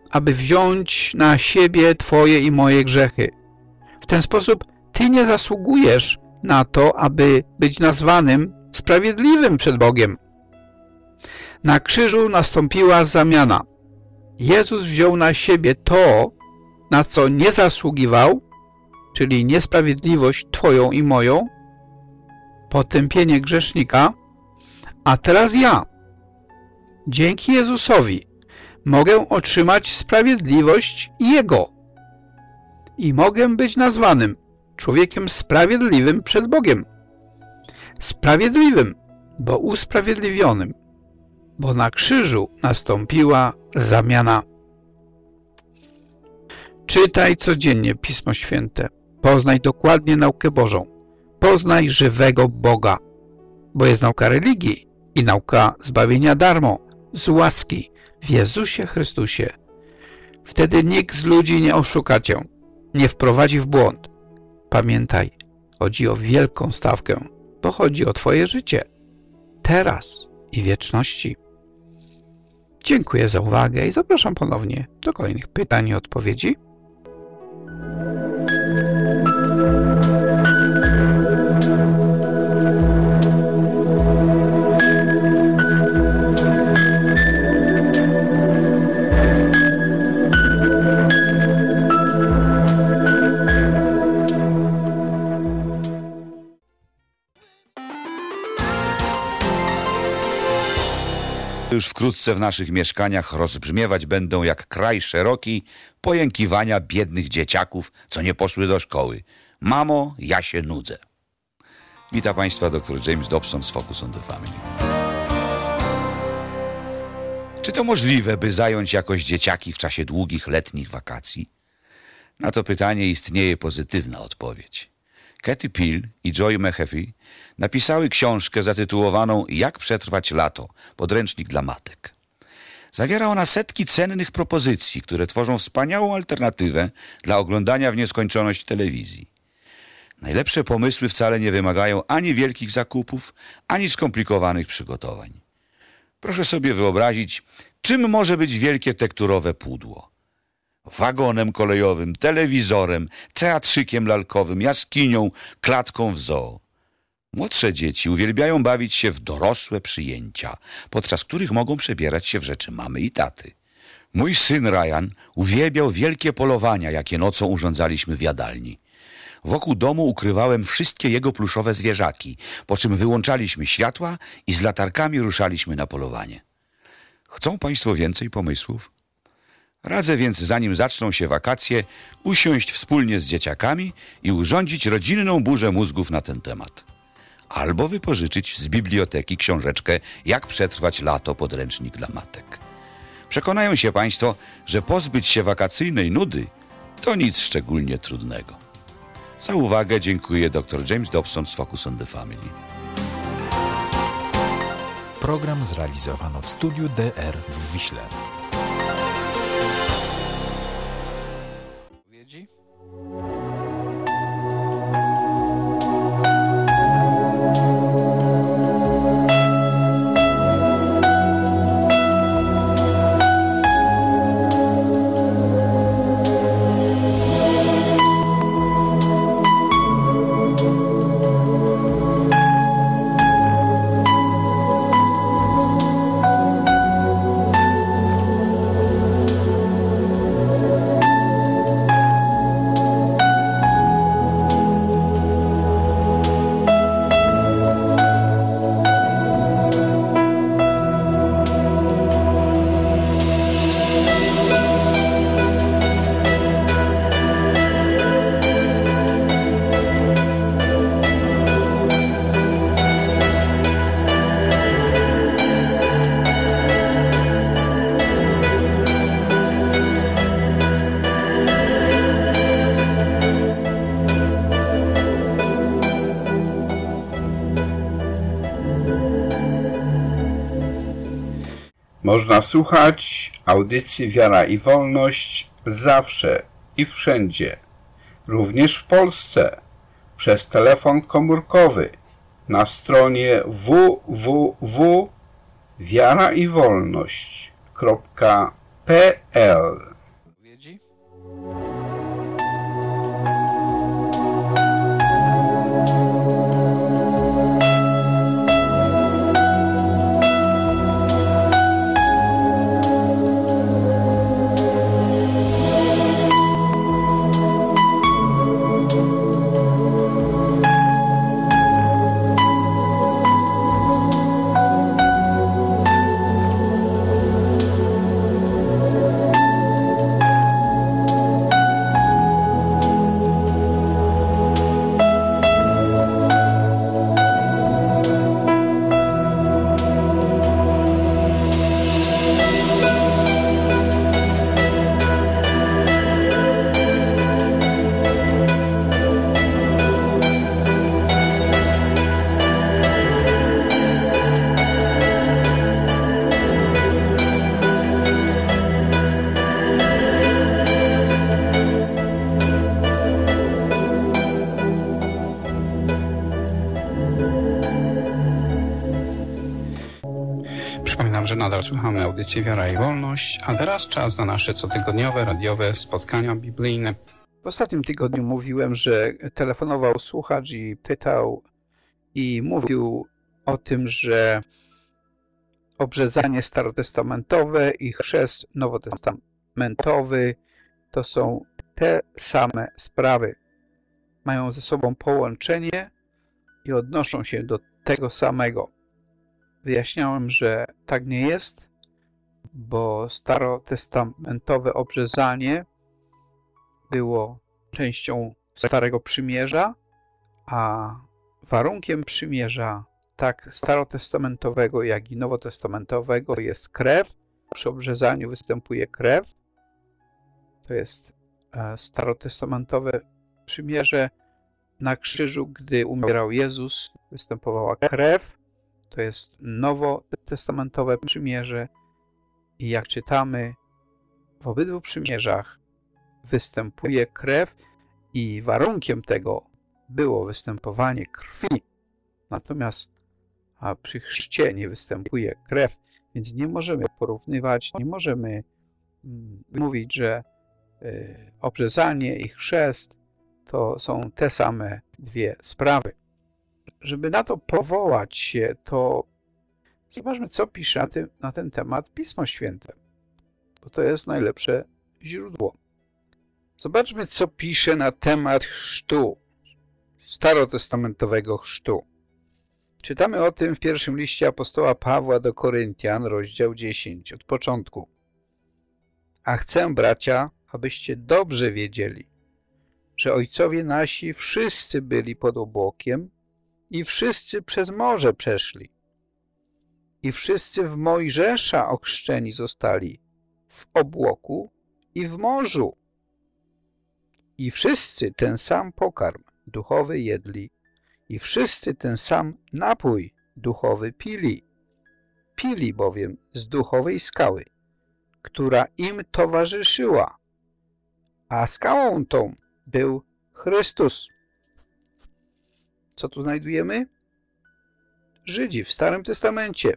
aby wziąć na siebie Twoje i moje grzechy. W ten sposób Ty nie zasługujesz na to, aby być nazwanym sprawiedliwym przed Bogiem. Na krzyżu nastąpiła zamiana. Jezus wziął na siebie to, na co nie zasługiwał, czyli niesprawiedliwość Twoją i moją, potępienie grzesznika, a teraz ja, dzięki Jezusowi, mogę otrzymać sprawiedliwość Jego i mogę być nazwanym człowiekiem sprawiedliwym przed Bogiem. Sprawiedliwym, bo usprawiedliwionym, bo na krzyżu nastąpiła zamiana. Czytaj codziennie Pismo Święte. Poznaj dokładnie naukę Bożą. Poznaj żywego Boga, bo jest nauka religii i nauka zbawienia darmo, z łaski, w Jezusie Chrystusie. Wtedy nikt z ludzi nie oszuka Cię, nie wprowadzi w błąd. Pamiętaj, chodzi o wielką stawkę, bo chodzi o Twoje życie, teraz i wieczności. Dziękuję za uwagę i zapraszam ponownie do kolejnych pytań i odpowiedzi. Już wkrótce w naszych mieszkaniach rozbrzmiewać będą jak kraj szeroki pojękiwania biednych dzieciaków, co nie poszły do szkoły. Mamo, ja się nudzę. Witam Państwa dr James Dobson z Focus on the Family. Czy to możliwe, by zająć jakoś dzieciaki w czasie długich letnich wakacji? Na to pytanie istnieje pozytywna odpowiedź. Katy Peel i Joy McAfee napisały książkę zatytułowaną Jak przetrwać lato, podręcznik dla matek. Zawiera ona setki cennych propozycji, które tworzą wspaniałą alternatywę dla oglądania w nieskończoność telewizji. Najlepsze pomysły wcale nie wymagają ani wielkich zakupów, ani skomplikowanych przygotowań. Proszę sobie wyobrazić, czym może być wielkie tekturowe pudło. Wagonem kolejowym, telewizorem, teatrzykiem lalkowym, jaskinią, klatką w zoo. Młodsze dzieci uwielbiają bawić się w dorosłe przyjęcia, podczas których mogą przebierać się w rzeczy mamy i taty. Mój syn Ryan uwielbiał wielkie polowania, jakie nocą urządzaliśmy w jadalni. Wokół domu ukrywałem wszystkie jego pluszowe zwierzaki, po czym wyłączaliśmy światła i z latarkami ruszaliśmy na polowanie. Chcą Państwo więcej pomysłów? Radzę więc, zanim zaczną się wakacje, usiąść wspólnie z dzieciakami i urządzić rodzinną burzę mózgów na ten temat. Albo wypożyczyć z biblioteki książeczkę Jak przetrwać lato, podręcznik dla matek. Przekonają się Państwo, że pozbyć się wakacyjnej nudy to nic szczególnie trudnego. Za uwagę dziękuję dr James Dobson z Focus on the Family. Program zrealizowano w studiu DR w Wiśle. Można słuchać audycji Wiara i Wolność zawsze i wszędzie, również w Polsce, przez telefon komórkowy na stronie www.wiaraiwolność.pl. odpowiedzi. Przypominam, że nadal słuchamy audycji Wiara i Wolność, a teraz czas na nasze cotygodniowe radiowe spotkania biblijne. W ostatnim tygodniu mówiłem, że telefonował słuchacz i pytał i mówił o tym, że obrzezanie starotestamentowe i chrzest nowotestamentowy to są te same sprawy. Mają ze sobą połączenie i odnoszą się do tego samego. Wyjaśniałem, że tak nie jest, bo starotestamentowe obrzezanie było częścią Starego Przymierza, a warunkiem przymierza tak starotestamentowego, jak i nowotestamentowego jest krew. Przy obrzezaniu występuje krew. To jest starotestamentowe przymierze. Na krzyżu, gdy umierał Jezus, występowała krew. To jest nowotestamentowe przymierze. I jak czytamy, w obydwu przymierzach występuje krew i warunkiem tego było występowanie krwi. Natomiast przy chrzcie nie występuje krew, więc nie możemy porównywać, nie możemy mówić, że obrzezanie i chrzest to są te same dwie sprawy. Żeby na to powołać się, to zobaczmy, co pisze na ten temat Pismo Święte, bo to jest najlepsze źródło. Zobaczmy, co pisze na temat chrztu, starotestamentowego chrztu. Czytamy o tym w pierwszym liście apostoła Pawła do Koryntian, rozdział 10, od początku. A chcę, bracia, abyście dobrze wiedzieli, że ojcowie nasi wszyscy byli pod obłokiem i wszyscy przez morze przeszli. I wszyscy w Mojżesza ochrzczeni zostali w obłoku i w morzu. I wszyscy ten sam pokarm duchowy jedli, i wszyscy ten sam napój duchowy pili. Pili bowiem z duchowej skały, która im towarzyszyła, a skałą tą był Chrystus. Co tu znajdujemy? Żydzi w Starym Testamencie.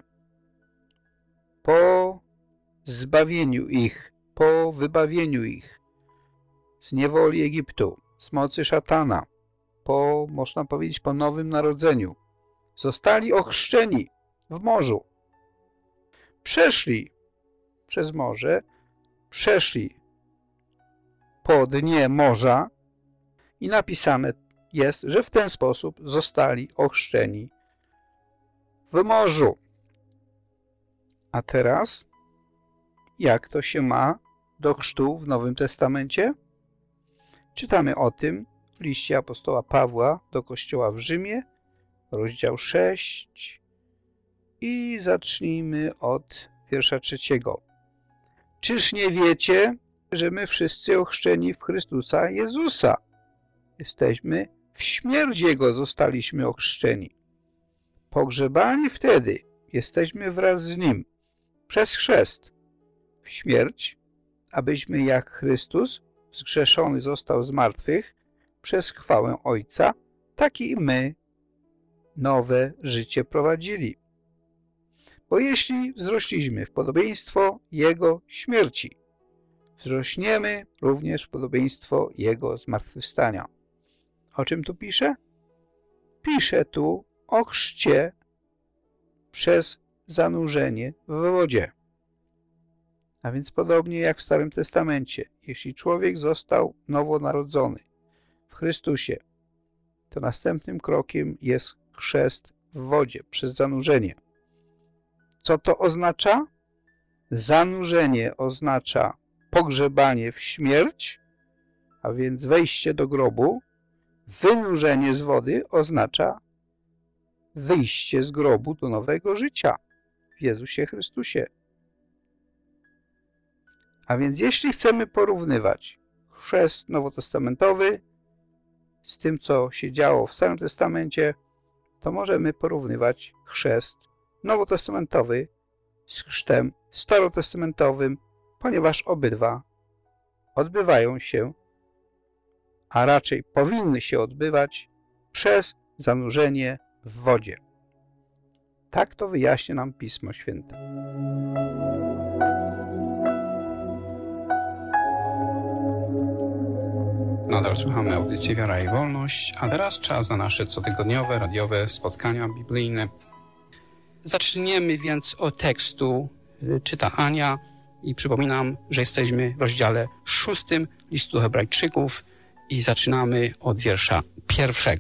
Po zbawieniu ich, po wybawieniu ich z niewoli Egiptu, z mocy szatana, można powiedzieć, po nowym narodzeniu, zostali ochrzczeni w morzu. Przeszli przez morze, przeszli po dnie morza i napisane jest, że w ten sposób zostali ochrzczeni w morzu. A teraz, jak to się ma do chrztu w Nowym Testamencie? Czytamy o tym w liście apostoła Pawła do kościoła w Rzymie, rozdział 6 i zacznijmy od wiersza 3. Czyż nie wiecie, że my wszyscy ochrzczeni w Chrystusa Jezusa jesteśmy w śmierć Jego zostaliśmy ochrzczeni. Pogrzebani wtedy jesteśmy wraz z Nim przez chrzest w śmierć, abyśmy jak Chrystus zgrzeszony został z martwych przez chwałę Ojca, tak i my nowe życie prowadzili. Bo jeśli wzrośliśmy w podobieństwo Jego śmierci, wzrośniemy również w podobieństwo Jego zmartwychwstania. O czym tu pisze? Pisze tu o chrzcie przez zanurzenie w wodzie. A więc podobnie jak w Starym Testamencie, jeśli człowiek został nowonarodzony w Chrystusie, to następnym krokiem jest chrzest w wodzie przez zanurzenie. Co to oznacza? Zanurzenie oznacza pogrzebanie w śmierć, a więc wejście do grobu. Wynurzenie z wody oznacza wyjście z grobu do nowego życia w Jezusie Chrystusie. A więc jeśli chcemy porównywać chrzest nowotestamentowy z tym, co się działo w Starym Testamencie, to możemy porównywać chrzest nowotestamentowy z chrztem starotestamentowym, ponieważ obydwa odbywają się, a raczej powinny się odbywać przez zanurzenie w wodzie. Tak to wyjaśnia nam Pismo Święte. Nadal słuchamy audycji Wiara i Wolność, a teraz czas na nasze cotygodniowe, radiowe spotkania biblijne. Zaczniemy więc od tekstu, czyta Ania i przypominam, że jesteśmy w rozdziale 6 listu do Hebrajczyków i zaczynamy od wiersza 1.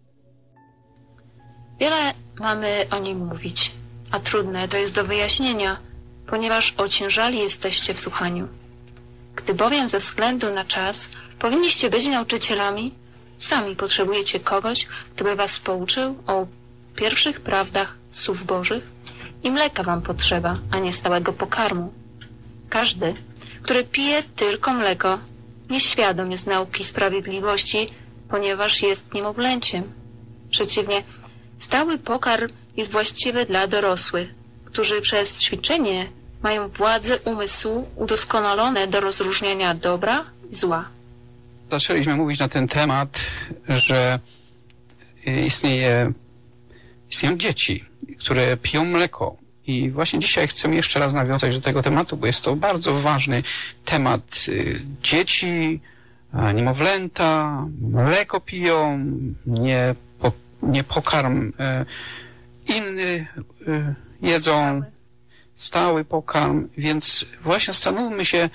Wiele mamy o nim mówić, a trudne to jest do wyjaśnienia, ponieważ ociężali jesteście w słuchaniu. Gdy bowiem ze względu na czas powinniście być nauczycielami, sami potrzebujecie kogoś, kto by was pouczył o pierwszych prawdach słów Bożych i mleka wam potrzeba, a nie stałego pokarmu. Każdy, który pije tylko mleko, nieświadom jest nauki sprawiedliwości, ponieważ jest niemowlęciem. Przeciwnie, stały pokarm jest właściwy dla dorosłych, którzy przez ćwiczenie mają władzę umysłu udoskonalone do rozróżniania dobra i zła. Zaczęliśmy mówić na ten temat, że istnieją dzieci, które piją mleko. I właśnie dzisiaj chcemy jeszcze raz nawiązać do tego tematu, bo jest to bardzo ważny temat. Dzieci, niemowlęta, mleko piją, nie pokarm inny jedzą, stały pokarm, więc właśnie zastanówmy się,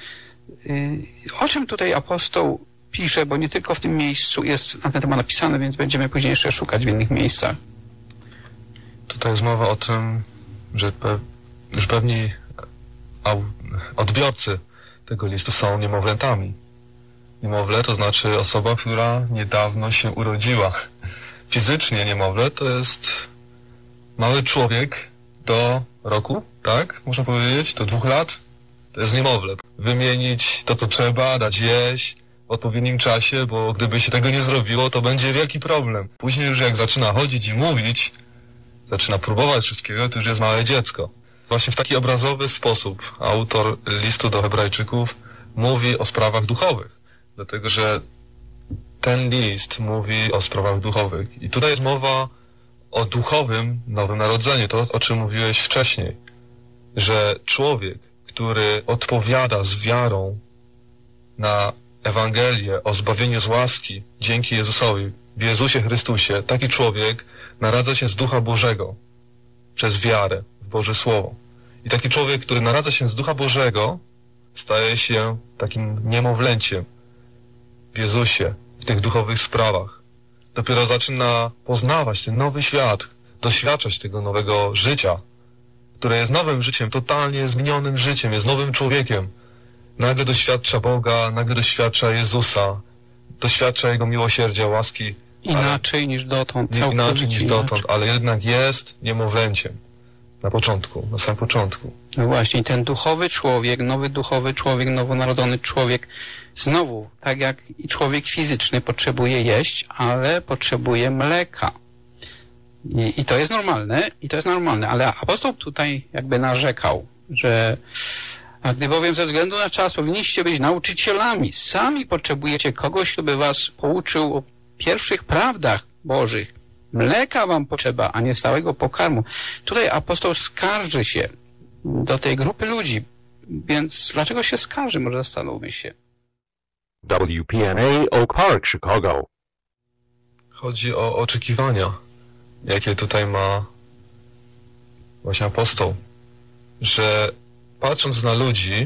o czym tutaj apostoł pisze, bo nie tylko w tym miejscu jest na ten temat napisane, więc będziemy później jeszcze szukać w innych miejscach. Tutaj jest mowa o tym, że pewni odbiorcy tego listu są niemowlętami. Niemowlę to znaczy osoba, która niedawno się urodziła. Fizycznie niemowlę to jest mały człowiek do roku, tak? Można powiedzieć, do 2 lat. To jest niemowlę. Wymienić to, co trzeba, dać jeść w odpowiednim czasie, bo gdyby się tego nie zrobiło, to będzie wielki problem. Później już jak zaczyna chodzić i mówić, zaczyna próbować wszystkiego, to już jest małe dziecko. Właśnie w taki obrazowy sposób autor listu do Hebrajczyków mówi o sprawach duchowych. Dlatego, że ten list mówi o sprawach duchowych. I tutaj jest mowa o duchowym Nowym Narodzeniu. To, o czym mówiłeś wcześniej. Że człowiek, który odpowiada z wiarą na Ewangelię o zbawieniu z łaski dzięki Jezusowi, w Jezusie Chrystusie, taki człowiek naradza się z Ducha Bożego przez wiarę w Boże Słowo. I taki człowiek, który naradza się z Ducha Bożego, staje się takim niemowlęciem w Jezusie, w tych duchowych sprawach. Dopiero zaczyna poznawać ten nowy świat, doświadczać tego nowego życia, które jest nowym życiem, totalnie zmienionym życiem, jest nowym człowiekiem. Nagle doświadcza Boga, nagle doświadcza Jezusa, doświadcza Jego miłosierdzia, łaski. Inaczej niż dotąd. Inaczej niż dotąd, ale jednak jest niemowlęciem. Na początku, na samym początku. No właśnie, ten duchowy człowiek, nowy duchowy człowiek, nowonarodzony człowiek, znowu, tak jak i człowiek fizyczny, potrzebuje jeść, ale potrzebuje mleka. I to jest normalne, ale apostoł tutaj jakby narzekał, że a gdy bowiem ze względu na czas powinniście być nauczycielami, sami potrzebujecie kogoś, kto by was pouczył o pierwszych prawdach Bożych. Mleka wam potrzeba, a nie stałego pokarmu. Tutaj apostoł skarży się do tej grupy ludzi, Więc dlaczego się skarży? Może zastanówmy się. WPNA Oak Park, Chicago. Chodzi o oczekiwania, jakie tutaj ma właśnie apostoł, że patrząc na ludzi,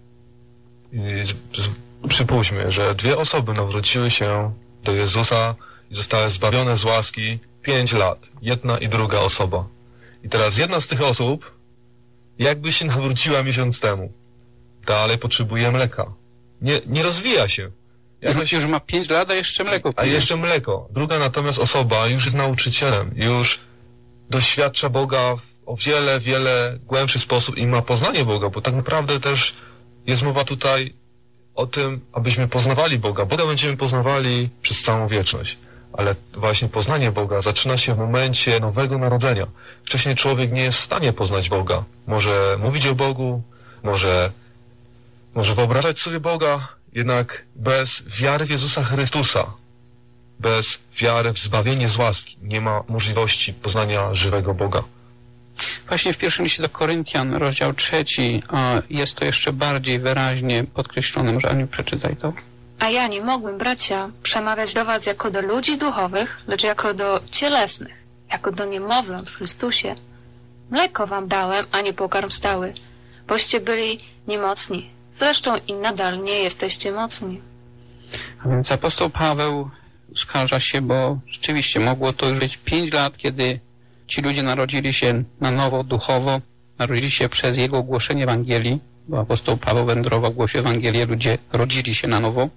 przypuśćmy, że 2 osoby nawróciły się do Jezusa i zostały zbawione z łaski 5 lat, jedna i druga osoba. I teraz jedna z tych osób jakby się nawróciła miesiąc temu. Dalej potrzebuje mleka. Nie rozwija się. Już ma 5 lat, a jeszcze mleko pije. A jeszcze mleko. Druga natomiast osoba już jest nauczycielem, już doświadcza Boga o wiele, wiele głębszy sposób i ma poznanie Boga, bo tak naprawdę też jest mowa tutaj o tym, abyśmy poznawali Boga. Boga będziemy poznawali przez całą wieczność. Ale właśnie poznanie Boga zaczyna się w momencie nowego narodzenia. Wcześniej człowiek nie jest w stanie poznać Boga. Może mówić o Bogu, może wyobrażać sobie Boga, jednak bez wiary w Jezusa Chrystusa, bez wiary w zbawienie z łaski nie ma możliwości poznania żywego Boga. Właśnie w pierwszym liście do Koryntian, rozdział 3, jest to jeszcze bardziej wyraźnie podkreślone. Może Aniu, przeczytaj to. A ja nie mogłem, bracia, przemawiać do was jako do ludzi duchowych, lecz jako do cielesnych, jako do niemowląt w Chrystusie. Mleko wam dałem, a nie pokarm stały, boście byli niemocni. Zresztą i nadal nie jesteście mocni. A więc apostoł Paweł skarża się, bo rzeczywiście mogło to już być 5 lat, kiedy ci ludzie narodzili się na nowo duchowo, narodzili się przez jego głoszenie Ewangelii, bo apostoł Paweł wędrował, głosił Ewangelię, ludzie rodzili się na nowo.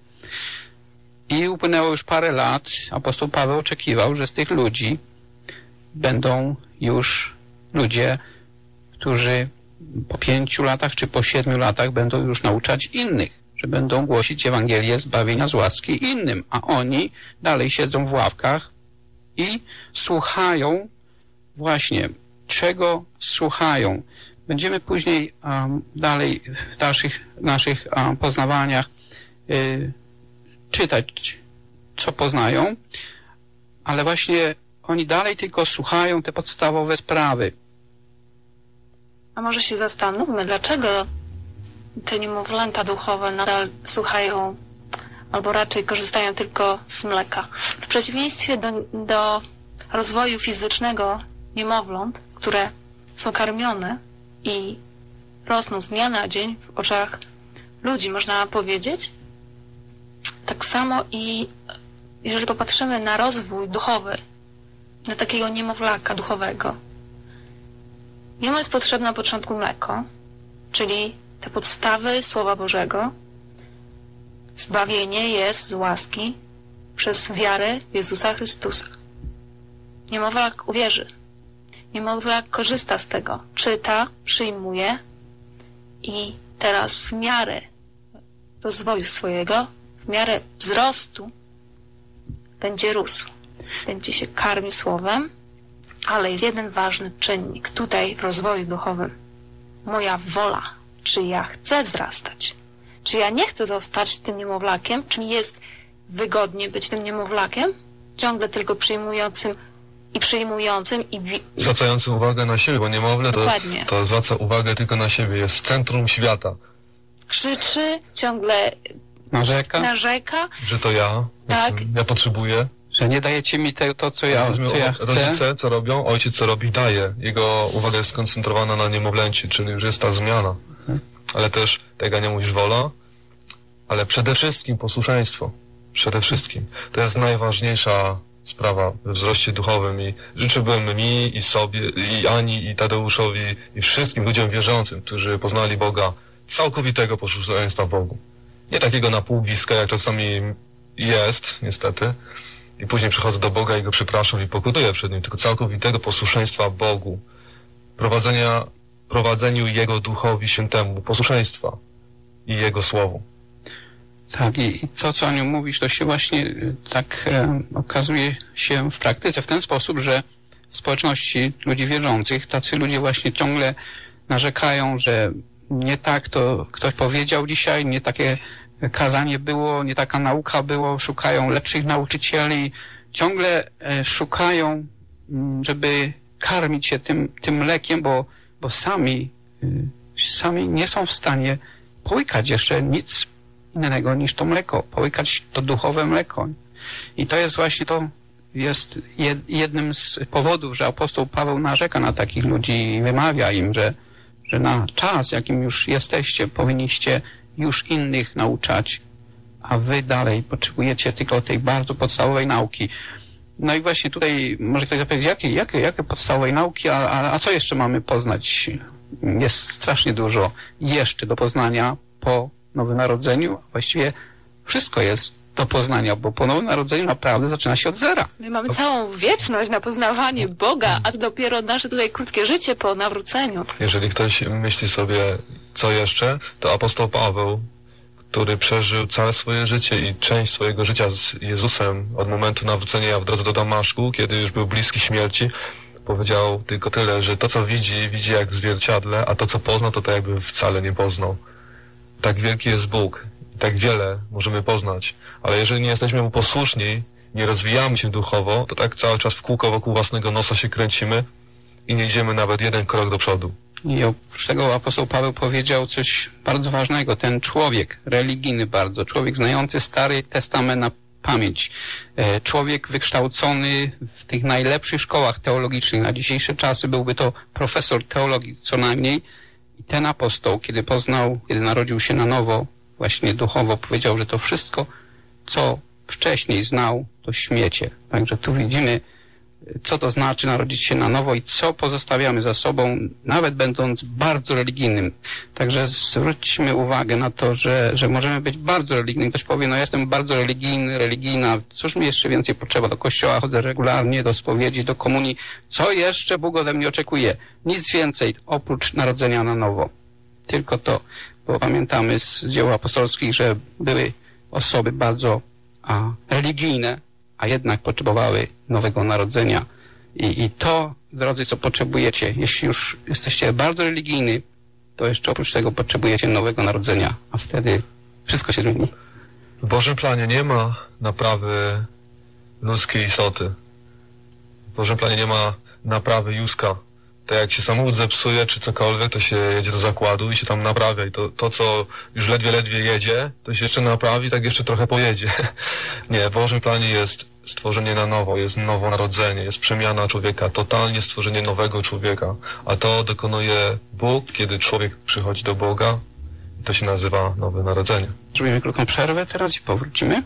I upłynęło już parę lat. Apostoł Paweł oczekiwał, że z tych ludzi będą już ludzie, którzy po 5 latach czy po 7 latach będą już nauczać innych, że będą głosić Ewangelię zbawienia z łaski innym, a oni dalej siedzą w ławkach i słuchają właśnie, czego słuchają. Będziemy później dalej w dalszych naszych poznawaniach czytać, co poznają, ale właśnie oni dalej tylko słuchają te podstawowe sprawy. A może się zastanówmy, dlaczego te niemowlęta duchowe nadal słuchają, albo raczej korzystają tylko z mleka. W przeciwieństwie do rozwoju fizycznego niemowląt, które są karmione i rosną z dnia na dzień w oczach ludzi, można powiedzieć. Tak samo i jeżeli popatrzymy na rozwój duchowy, na takiego niemowlaka duchowego, jemu jest potrzebne na początku mleko, czyli te podstawy Słowa Bożego. Zbawienie jest z łaski przez wiarę w Jezusa Chrystusa. Niemowlak uwierzy. Niemowlak korzysta z tego. Czyta, przyjmuje i teraz w miarę rozwoju swojego, w miarę wzrostu będzie rósł. Będzie się karmił Słowem, ale jest jeden ważny czynnik tutaj w rozwoju duchowym. Moja wola. Czy ja chcę wzrastać? Czy ja nie chcę zostać tym niemowlakiem? Czy mi jest wygodnie być tym niemowlakiem? Ciągle tylko przyjmującym i zwracającym uwagę na siebie, bo niemowlę to zwraca uwagę tylko na siebie, jest w centrum świata. Krzyczy, ciągle narzeka. Że to ja, ja potrzebuję. Że nie dajecie mi to, co ja chcę. Rodzice, co robią, ojciec, co robi, daje. Jego uwaga jest skoncentrowana na niemowlęciu, czyli już jest ta zmiana. Ale też, tego nie mówisz, wola, ale przede wszystkim posłuszeństwo. Przede wszystkim. To jest najważniejsza sprawa we wzroście duchowym i życzyłbym mi i sobie, i Ani, i Tadeuszowi, i wszystkim ludziom wierzącym, którzy poznali Boga, całkowitego posłuszeństwa Bogu. Nie takiego na półbliska, jak czasami jest, niestety, i później przychodzę do Boga i Go przepraszam i pokutuję przed Nim, tylko całkowitego posłuszeństwa Bogu, prowadzeniu Jego Duchowi Świętemu, posłuszeństwa i Jego Słowu. Tak, i to, co Aniu mówisz, to się właśnie tak okazuje się w praktyce w ten sposób, że w społeczności ludzi wierzących tacy ludzie właśnie ciągle narzekają, że nie tak to ktoś powiedział dzisiaj, nie takie kazanie było, nie taka nauka było, szukają lepszych nauczycieli, ciągle szukają, żeby karmić się tym mlekiem, bo sami sami nie są w stanie połykać jeszcze nic innego niż to mleko, połykać to duchowe mleko. I to jest właśnie to, jest jednym z powodów, że apostoł Paweł narzeka na takich ludzi i wymawia im, że na czas, jakim już jesteście, powinniście już innych nauczać, a wy dalej potrzebujecie tylko tej bardzo podstawowej nauki. No i właśnie tutaj może ktoś zapytać, jakie podstawowe nauki, a co jeszcze mamy poznać? Jest strasznie dużo jeszcze do poznania po Nowym Narodzeniu, a właściwie wszystko jest do poznania, bo po Nowym Narodzeniu naprawdę zaczyna się od zera. My mamy całą wieczność na poznawanie Boga, a to dopiero nasze tutaj krótkie życie po nawróceniu. Jeżeli ktoś myśli sobie, co jeszcze, to apostoł Paweł, który przeżył całe swoje życie i część swojego życia z Jezusem od momentu nawrócenia w drodze do Damaszku, kiedy już był bliski śmierci, powiedział tylko tyle, że to, co widzi jak w zwierciadle, a to, co pozna, to jakby wcale nie poznał. Tak wielki jest Bóg i tak wiele możemy poznać, ale jeżeli nie jesteśmy Mu posłuszni, nie rozwijamy się duchowo, to tak cały czas w kółko wokół własnego nosa się kręcimy i nie idziemy nawet jeden krok do przodu. I oprócz tego apostoł Paweł powiedział coś bardzo ważnego. Ten człowiek religijny bardzo, człowiek znający Stary Testament na pamięć, człowiek wykształcony w tych najlepszych szkołach teologicznych. Na dzisiejsze czasy byłby to profesor teologii co najmniej. I ten apostoł, kiedy narodził się na nowo, właśnie duchowo, powiedział, że to wszystko, co wcześniej znał, to śmiecie. Także tu widzimy, co to znaczy narodzić się na nowo i co pozostawiamy za sobą, nawet będąc bardzo religijnym. Także zwróćmy uwagę na to, że możemy być bardzo religijnym. Ktoś powie, no ja jestem bardzo religijny, religijna, cóż mi jeszcze więcej potrzeba? Do kościoła chodzę regularnie, do spowiedzi, do komunii. Co jeszcze Bóg ode mnie oczekuje? Nic więcej oprócz narodzenia na nowo. Tylko to, bo pamiętamy z dzieł apostolskich, że były osoby bardzo religijne, a jednak potrzebowały nowego narodzenia. I to, drodzy, co potrzebujecie, jeśli już jesteście bardzo religijni, to jeszcze oprócz tego potrzebujecie nowego narodzenia, a wtedy wszystko się zmieni. W Bożym planie nie ma naprawy ludzkiej istoty. W Bożym planie nie ma naprawy Józka. To jak się samochód zepsuje, czy cokolwiek, to się jedzie do zakładu i się tam naprawia. I to co już ledwie jedzie, to się jeszcze naprawi, tak jeszcze trochę pojedzie. Nie, w Bożym planie jest stworzenie na nowo, jest nowonarodzenie, jest przemiana człowieka, totalnie stworzenie nowego człowieka. A to dokonuje Bóg, kiedy człowiek przychodzi do Boga. I to się nazywa nowe narodzenie. Zrobimy krótką przerwę teraz i powrócimy.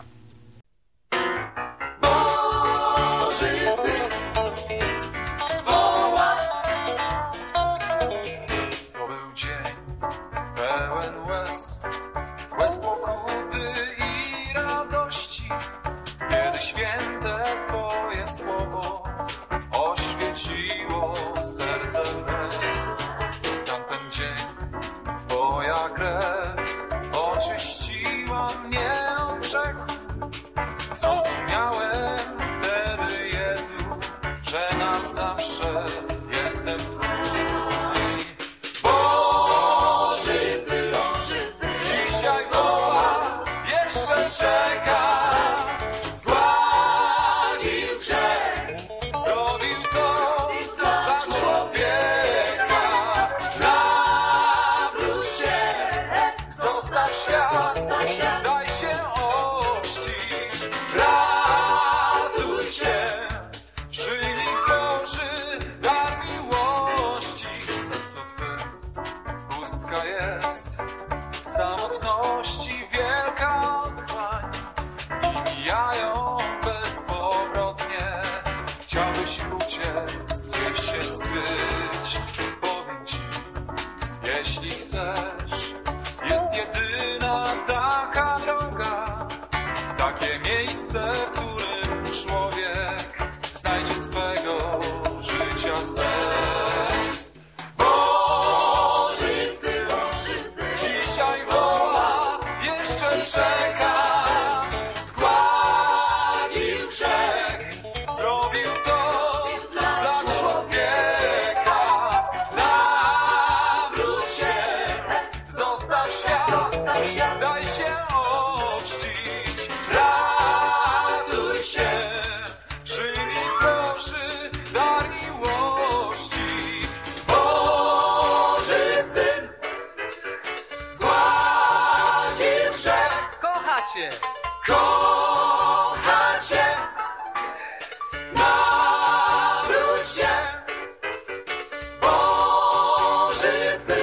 Daj się ochrzcić, ratuj się. się, kochać się, nawróć się, Boży Syn.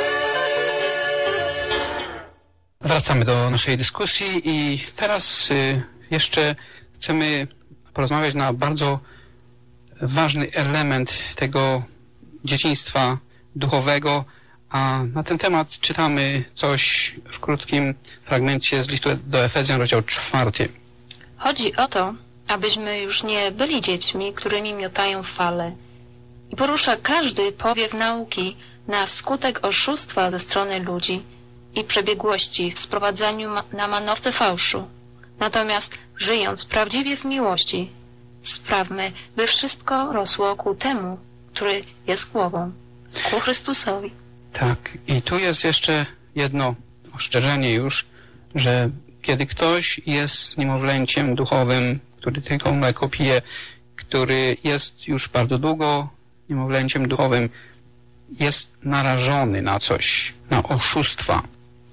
Wracamy do naszej dyskusji i teraz jeszcze chcemy porozmawiać na bardzo ważny element tego dzieciństwa duchowego, a na ten temat czytamy coś w krótkim fragmencie z listu do Efezjan, rozdział 4. Chodzi o to, abyśmy już nie byli dziećmi, którymi miotają fale i porusza każdy powiew nauki na skutek oszustwa ze strony ludzi i przebiegłości w sprowadzaniu na manowce fałszu. Natomiast żyjąc prawdziwie w miłości, sprawmy, by wszystko rosło ku temu, który jest głową, ku Chrystusowi. Tak, i tu jest jeszcze jedno ostrzeżenie już, że kiedy ktoś jest niemowlęciem duchowym, który tylko mleko pije, który jest już bardzo długo niemowlęciem duchowym, jest narażony na coś, na oszustwa.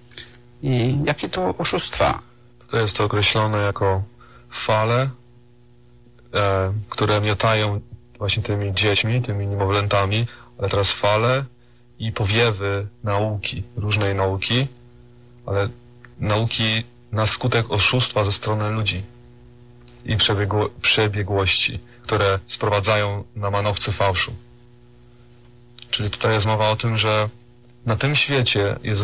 I jakie to oszustwa? Tutaj jest to określone jako fale, które miotają właśnie tymi dziećmi, tymi niemowlętami, ale teraz fale i powiewy nauki, różnej nauki, ale nauki na skutek oszustwa ze strony ludzi i przebiegłości, które sprowadzają na manowce fałszu. Czyli tutaj jest mowa o tym, że na tym świecie jest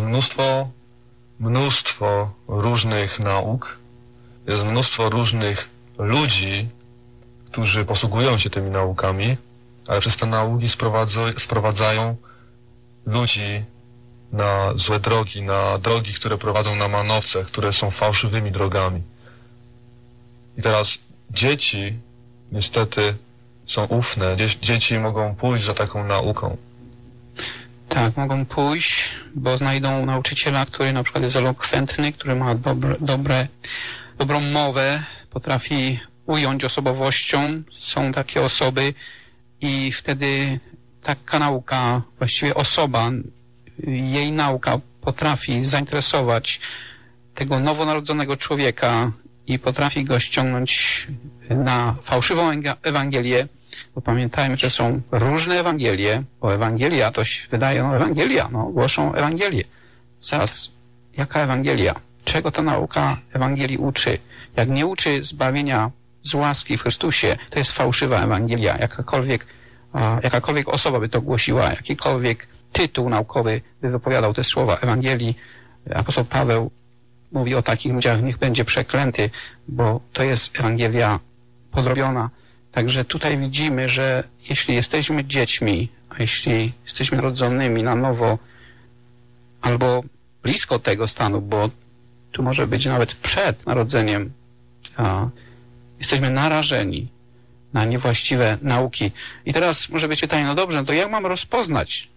mnóstwo różnych nauk, jest mnóstwo różnych ludzi, którzy posługują się tymi naukami, ale przez te nauki sprowadzają ludzi na złe drogi, na drogi, które prowadzą na manowce, które są fałszywymi drogami. I teraz dzieci niestety są ufne, dzieci mogą pójść za taką nauką. Tak, mogą pójść, bo znajdą nauczyciela, który na przykład jest elokwentny, który ma dobrą mowę, potrafi ująć osobowością. Są takie osoby i wtedy taka nauka, właściwie osoba, jej nauka potrafi zainteresować tego nowonarodzonego człowieka i potrafi go ściągnąć na fałszywą Ewangelię, bo pamiętajmy, że są różne Ewangelie, bo Ewangelia to się wydaje, Ewangelia, głoszą Ewangelię. Zaraz, jaka Ewangelia? Czego ta nauka Ewangelii uczy? Jak nie uczy zbawienia z łaski w Chrystusie, to jest fałszywa Ewangelia. Jakakolwiek osoba by to głosiła, jakikolwiek tytuł naukowy by wypowiadał te słowa Ewangelii. Apostoł Paweł mówi o takich ludziach, niech będzie przeklęty, bo to jest Ewangelia podrobiona. Także tutaj widzimy, że jeśli jesteśmy dziećmi, a jeśli jesteśmy narodzonymi na nowo, albo blisko tego stanu, bo tu może być nawet przed narodzeniem, jesteśmy narażeni na niewłaściwe nauki. I teraz może być pytanie, no dobrze, no to jak mam rozpoznać?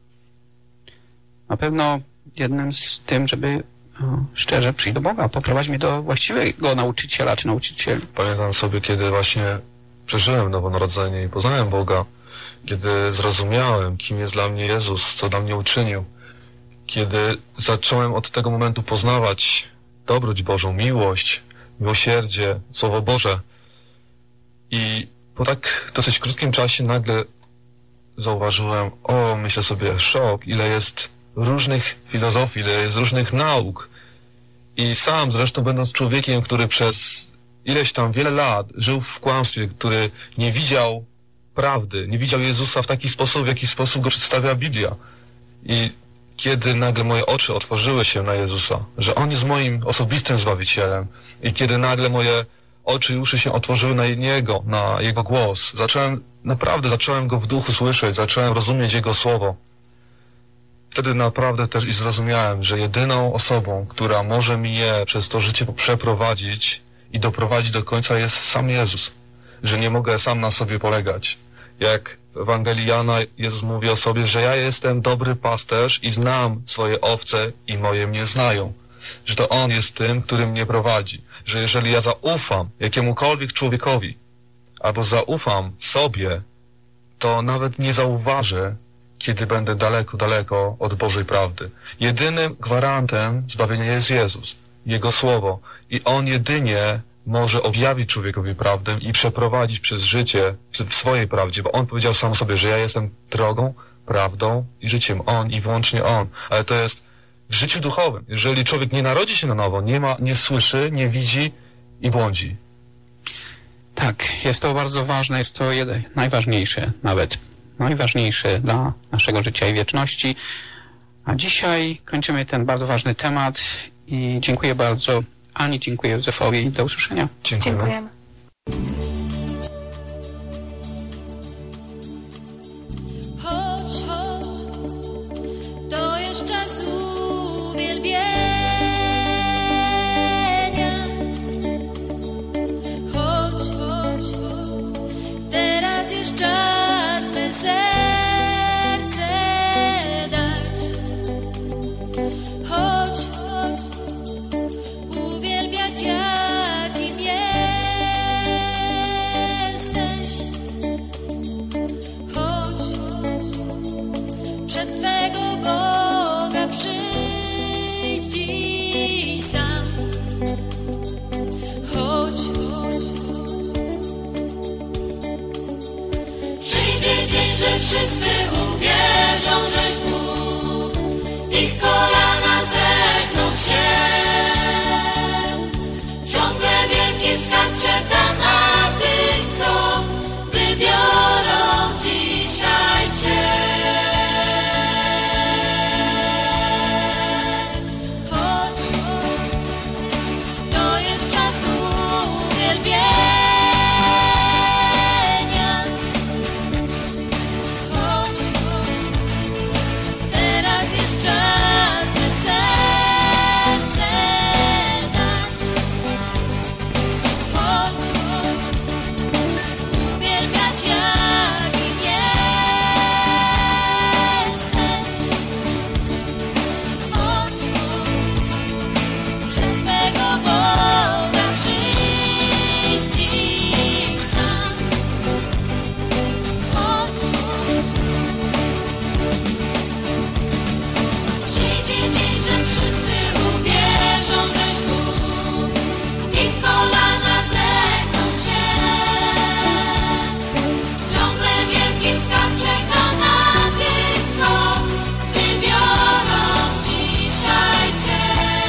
Na pewno jednym z tym, żeby szczerze przyjść do Boga, poprowadź mnie do właściwego nauczyciela czy nauczycieli. Pamiętam sobie, kiedy właśnie przeżyłem nowonarodzenie i poznałem Boga, kiedy zrozumiałem, kim jest dla mnie Jezus, co dla mnie uczynił, kiedy zacząłem od tego momentu poznawać dobroć Bożą, miłość, miłosierdzie, Słowo Boże. I po tak dosyć krótkim czasie nagle zauważyłem, myślę sobie, szok, ile jest różnych filozofii, ile jest różnych nauk. I sam zresztą będąc człowiekiem, który przez ileś tam wiele lat żył w kłamstwie, który nie widział prawdy, nie widział Jezusa w taki sposób, w jaki sposób go przedstawia Biblia. I kiedy nagle moje oczy otworzyły się na Jezusa, że On jest moim osobistym Zbawicielem i kiedy nagle moje oczy i uszy się otworzyły na Niego, na Jego głos, zacząłem Go w duchu słyszeć, zacząłem rozumieć Jego słowo. Wtedy naprawdę też i zrozumiałem, że jedyną osobą, która może mnie przez to życie przeprowadzić i doprowadzić do końca, jest sam Jezus. Że nie mogę sam na sobie polegać. Jak w Ewangelii Jana Jezus mówi o sobie, że ja jestem dobry pasterz i znam swoje owce i moje mnie znają. Że to On jest tym, który mnie prowadzi. Że jeżeli ja zaufam jakiemukolwiek człowiekowi albo zaufam sobie, to nawet nie zauważę, kiedy będę daleko, daleko od Bożej prawdy. Jedynym gwarantem zbawienia jest Jezus. Jego Słowo. I On jedynie może objawić człowiekowi prawdę i przeprowadzić przez życie w swojej prawdzie, bo On powiedział sam sobie, że ja jestem drogą, prawdą i życiem. On i wyłącznie On. Ale to jest w życiu duchowym. Jeżeli człowiek nie narodzi się na nowo, nie słyszy, nie widzi i błądzi. Tak, jest to bardzo ważne, jest to najważniejsze nawet. Najważniejsze dla naszego życia i wieczności. A dzisiaj kończymy ten bardzo ważny temat i dziękuję bardzo Ani, dziękuję Józefowi i do usłyszenia. Dziękujemy. Chodź, to jest czas uwielbienia. Chodź, teraz jest czas, by serce dać. Chodź, uwielbiać jakim jesteś. Chodź, przed Twego Boga przyjdź dziś sam. Chodź, przyjdzie dzień, że wszyscy uwierzą, żeś Bóg, ich kolana zegną się. Ciągle wielki skarb czeka na tych, co wybiorą dzisiaj Cię. Chodź, to jest czas uwielbienia. Chodź, teraz jest czas, by serce dać. Chodź, uwielbiać jakim jesteś. Chodź, przed Twego Boga przyjdź dziś sam. Chodź, przyjdzie dzień, że wszyscy uwierzą, żeś Bóg, ich kolana zegną się. Ciągle wielki skarb czeka na tych, co wybiorą dzisiaj Cię.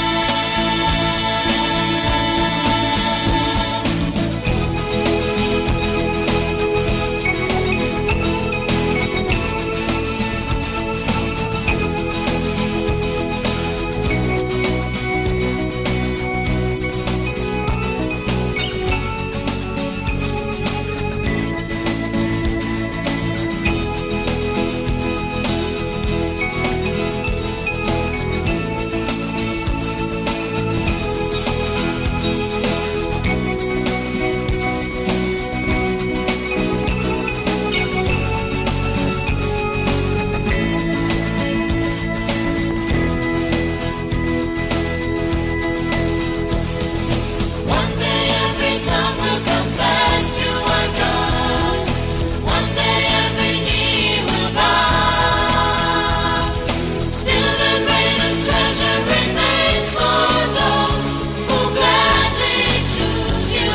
One day every tongue will confess You are God. One day every knee will bow. Still the greatest treasure remains for those who gladly choose You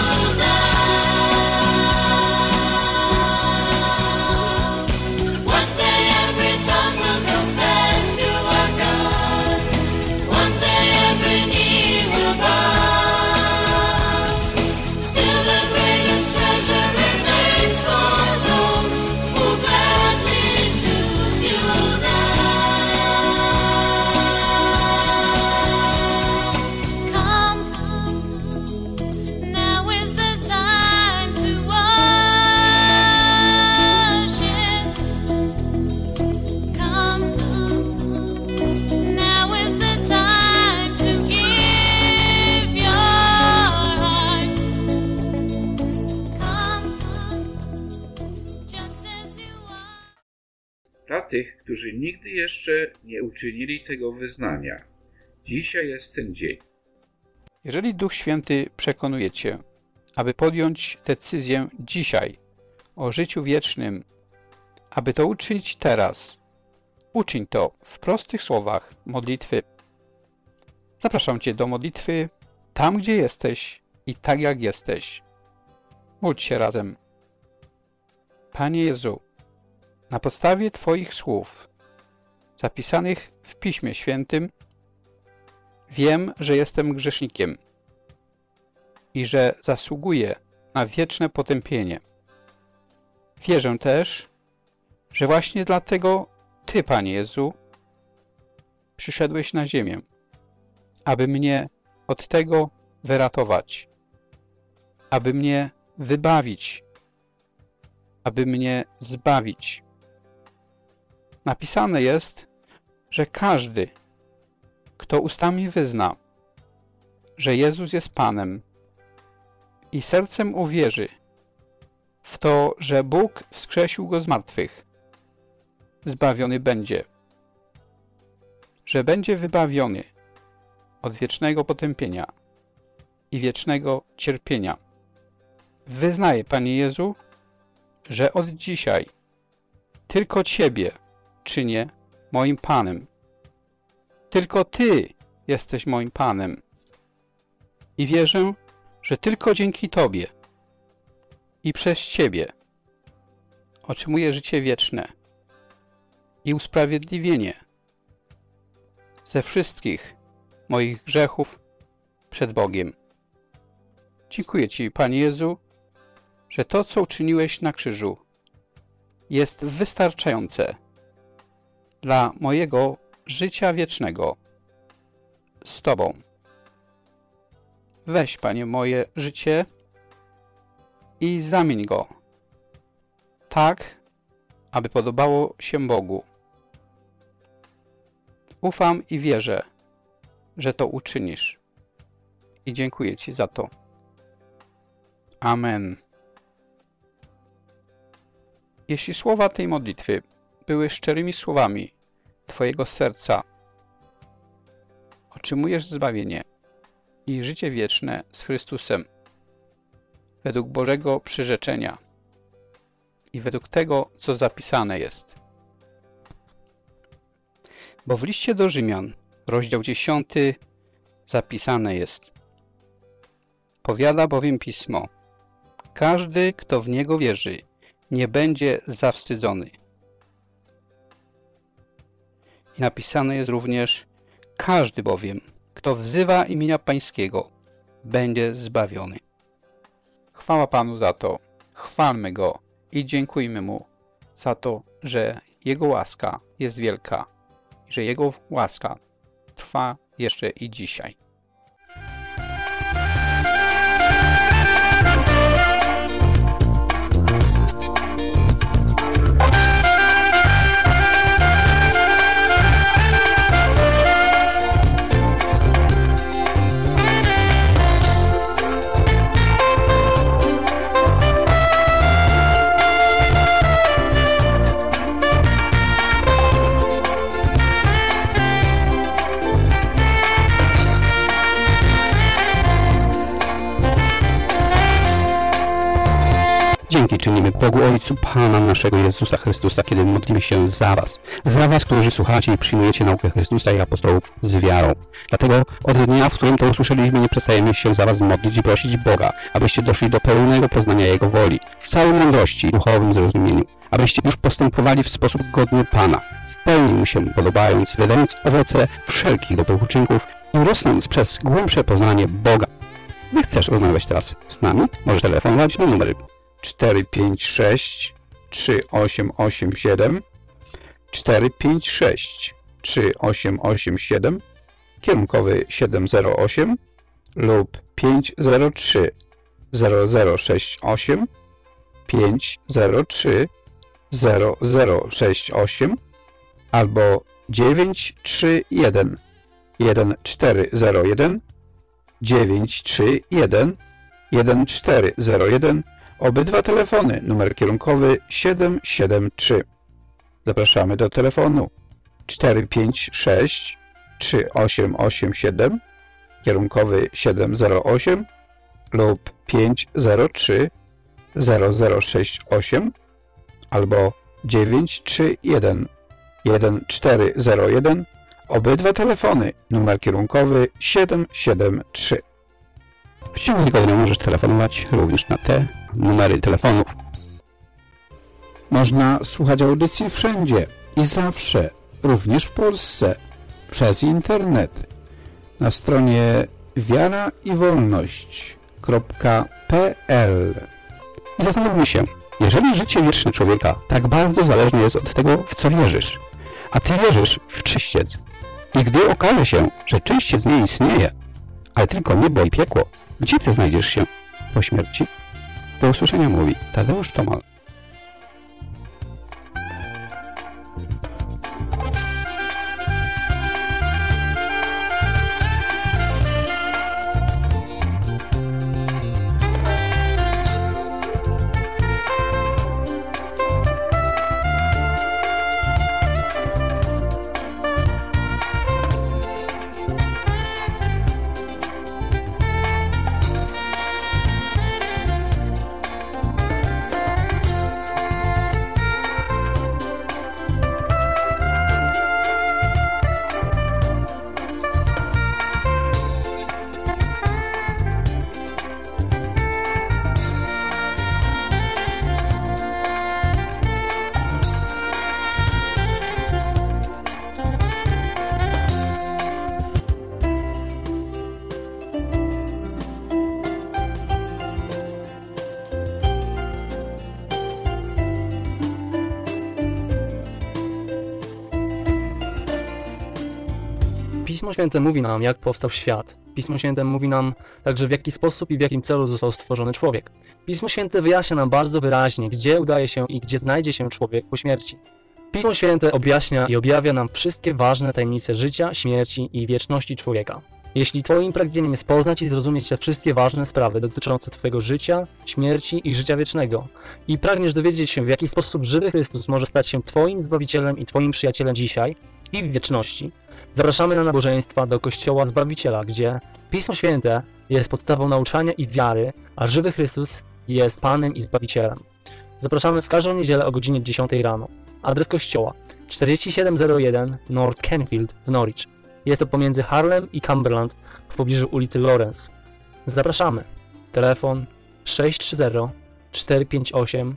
now. One day every tongue will confess You are God. One day every knee will bow. Still the greatest treasure remains for those who gladly choose You now. Come, now is the time to worship. Come, now is the time to give your heart. Come, just as You are. Dla tych, którzy nigdy jeszcze nie uczynili tego wyznania, dzisiaj jest ten dzień. Jeżeli Duch Święty przekonuje Cię, aby podjąć decyzję dzisiaj o życiu wiecznym, aby to uczynić teraz, uczyń to w prostych słowach modlitwy. Zapraszam Cię do modlitwy tam, gdzie jesteś i tak, jak jesteś. Módl się razem. Panie Jezu, na podstawie Twoich słów, zapisanych w Piśmie Świętym, wiem, że jestem grzesznikiem i że zasługuję na wieczne potępienie. Wierzę też, że właśnie dlatego Ty, Panie Jezu, przyszedłeś na ziemię, aby mnie od tego wyratować, aby mnie wybawić, aby mnie zbawić. Napisane jest, że każdy, kto ustami wyzna, że Jezus jest Panem i sercem uwierzy w to, że Bóg wskrzesił Go z martwych, zbawiony będzie, że będzie wybawiony od wiecznego potępienia i wiecznego cierpienia. Wyznaję, Panie Jezu, że od dzisiaj tylko Ciebie czynię moim Panem. Tylko Ty jesteś moim Panem. I wierzę, że tylko dzięki Tobie i przez Ciebie otrzymuję życie wieczne i usprawiedliwienie ze wszystkich moich grzechów przed Bogiem. Dziękuję Ci, Panie Jezu, że to, co uczyniłeś na krzyżu, jest wystarczające dla mojego życia wiecznego z Tobą. Weź, Panie, moje życie i zamień go tak, aby podobało się Bogu. Ufam i wierzę, że to uczynisz. I dziękuję Ci za to. Amen. Jeśli słowa tej modlitwy były szczerymi słowami Twojego serca, otrzymujesz zbawienie i życie wieczne z Chrystusem według Bożego przyrzeczenia i według tego, co zapisane jest. Bo w liście do Rzymian, rozdział 10, zapisane jest: powiada bowiem Pismo, każdy, kto w Niego wierzy, nie będzie zawstydzony. I napisane jest również: każdy bowiem, kto wzywa imienia Pańskiego, będzie zbawiony. Chwała Panu za to, chwalmy Go i dziękujmy Mu za to, że Jego łaska jest wielka i że Jego łaska trwa jeszcze i dzisiaj. Dzięki czynimy Bogu Ojcu Pana naszego Jezusa Chrystusa, kiedy modlimy się za Was, którzy słuchacie i przyjmujecie naukę Chrystusa i apostołów z wiarą. Dlatego od dnia, w którym to usłyszeliśmy, nie przestajemy się za Was modlić i prosić Boga, abyście doszli do pełnego poznania Jego woli, w całej mądrości i duchowym zrozumieniu, abyście już postępowali w sposób godny Pana, w pełni Mu się podobając, wydając owoce wszelkich dobrych uczynków i rosnąc przez głębsze poznanie Boga. Gdy chcesz rozmawiać teraz z nami, możesz telefonować na numer 456 3887 456 3887, kierunkowy 708 lub 503 0068 503 0068 albo 931 1401 931 1401. Obydwa telefony, numer kierunkowy 773. Zapraszamy do telefonu 456 3887, kierunkowy 708 lub 503 0068 albo 931 1401 Obydwa telefony, numer kierunkowy 773. W ciągu tygodnia możesz telefonować również na te numery telefonów. Można słuchać audycji wszędzie i zawsze, również w Polsce, przez internet. Na stronie wiaraiwolność.pl. I zastanówmy się, jeżeli życie wieczne człowieka tak bardzo zależne jest od tego, w co wierzysz, a ty wierzysz w czyściec, i gdy okaże się, że czyściec nie istnieje, ale tylko niebo i piekło, gdzie ty znajdziesz się po śmierci? Do usłyszenia mówi Tadeusz Tomal. Pismo Święte mówi nam, jak powstał świat. Pismo Święte mówi nam także, w jaki sposób i w jakim celu został stworzony człowiek. Pismo Święte wyjaśnia nam bardzo wyraźnie, gdzie udaje się i gdzie znajdzie się człowiek po śmierci. Pismo Święte objaśnia i objawia nam wszystkie ważne tajemnice życia, śmierci i wieczności człowieka. Jeśli Twoim pragnieniem jest poznać i zrozumieć te wszystkie ważne sprawy dotyczące Twojego życia, śmierci i życia wiecznego i pragniesz dowiedzieć się, w jaki sposób żywy Chrystus może stać się Twoim Zbawicielem i Twoim przyjacielem dzisiaj i w wieczności, zapraszamy na nabożeństwa do Kościoła Zbawiciela, gdzie Pismo Święte jest podstawą nauczania i wiary, a żywy Chrystus jest Panem i Zbawicielem. Zapraszamy w każdą niedzielę o godzinie 10 rano. Adres kościoła 4701 North Canfield w Norwich. Jest to pomiędzy Harlem i Cumberland w pobliżu ulicy Lawrence. Zapraszamy. Telefon 630 458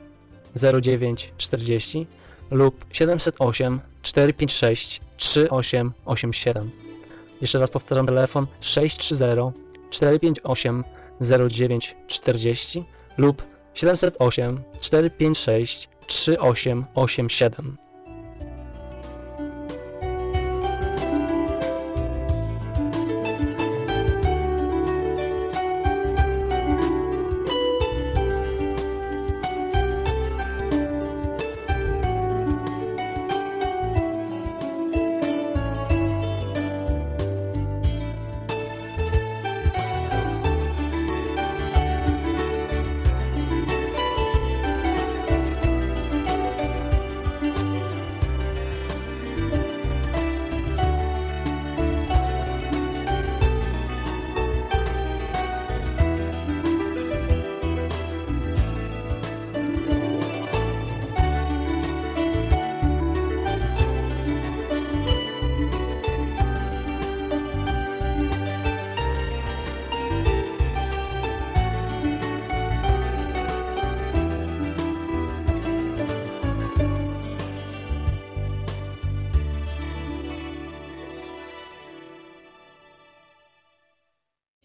0940 lub 708 456 3887. Jeszcze raz powtarzam, telefon 630 458 0940 lub 708 456 3887.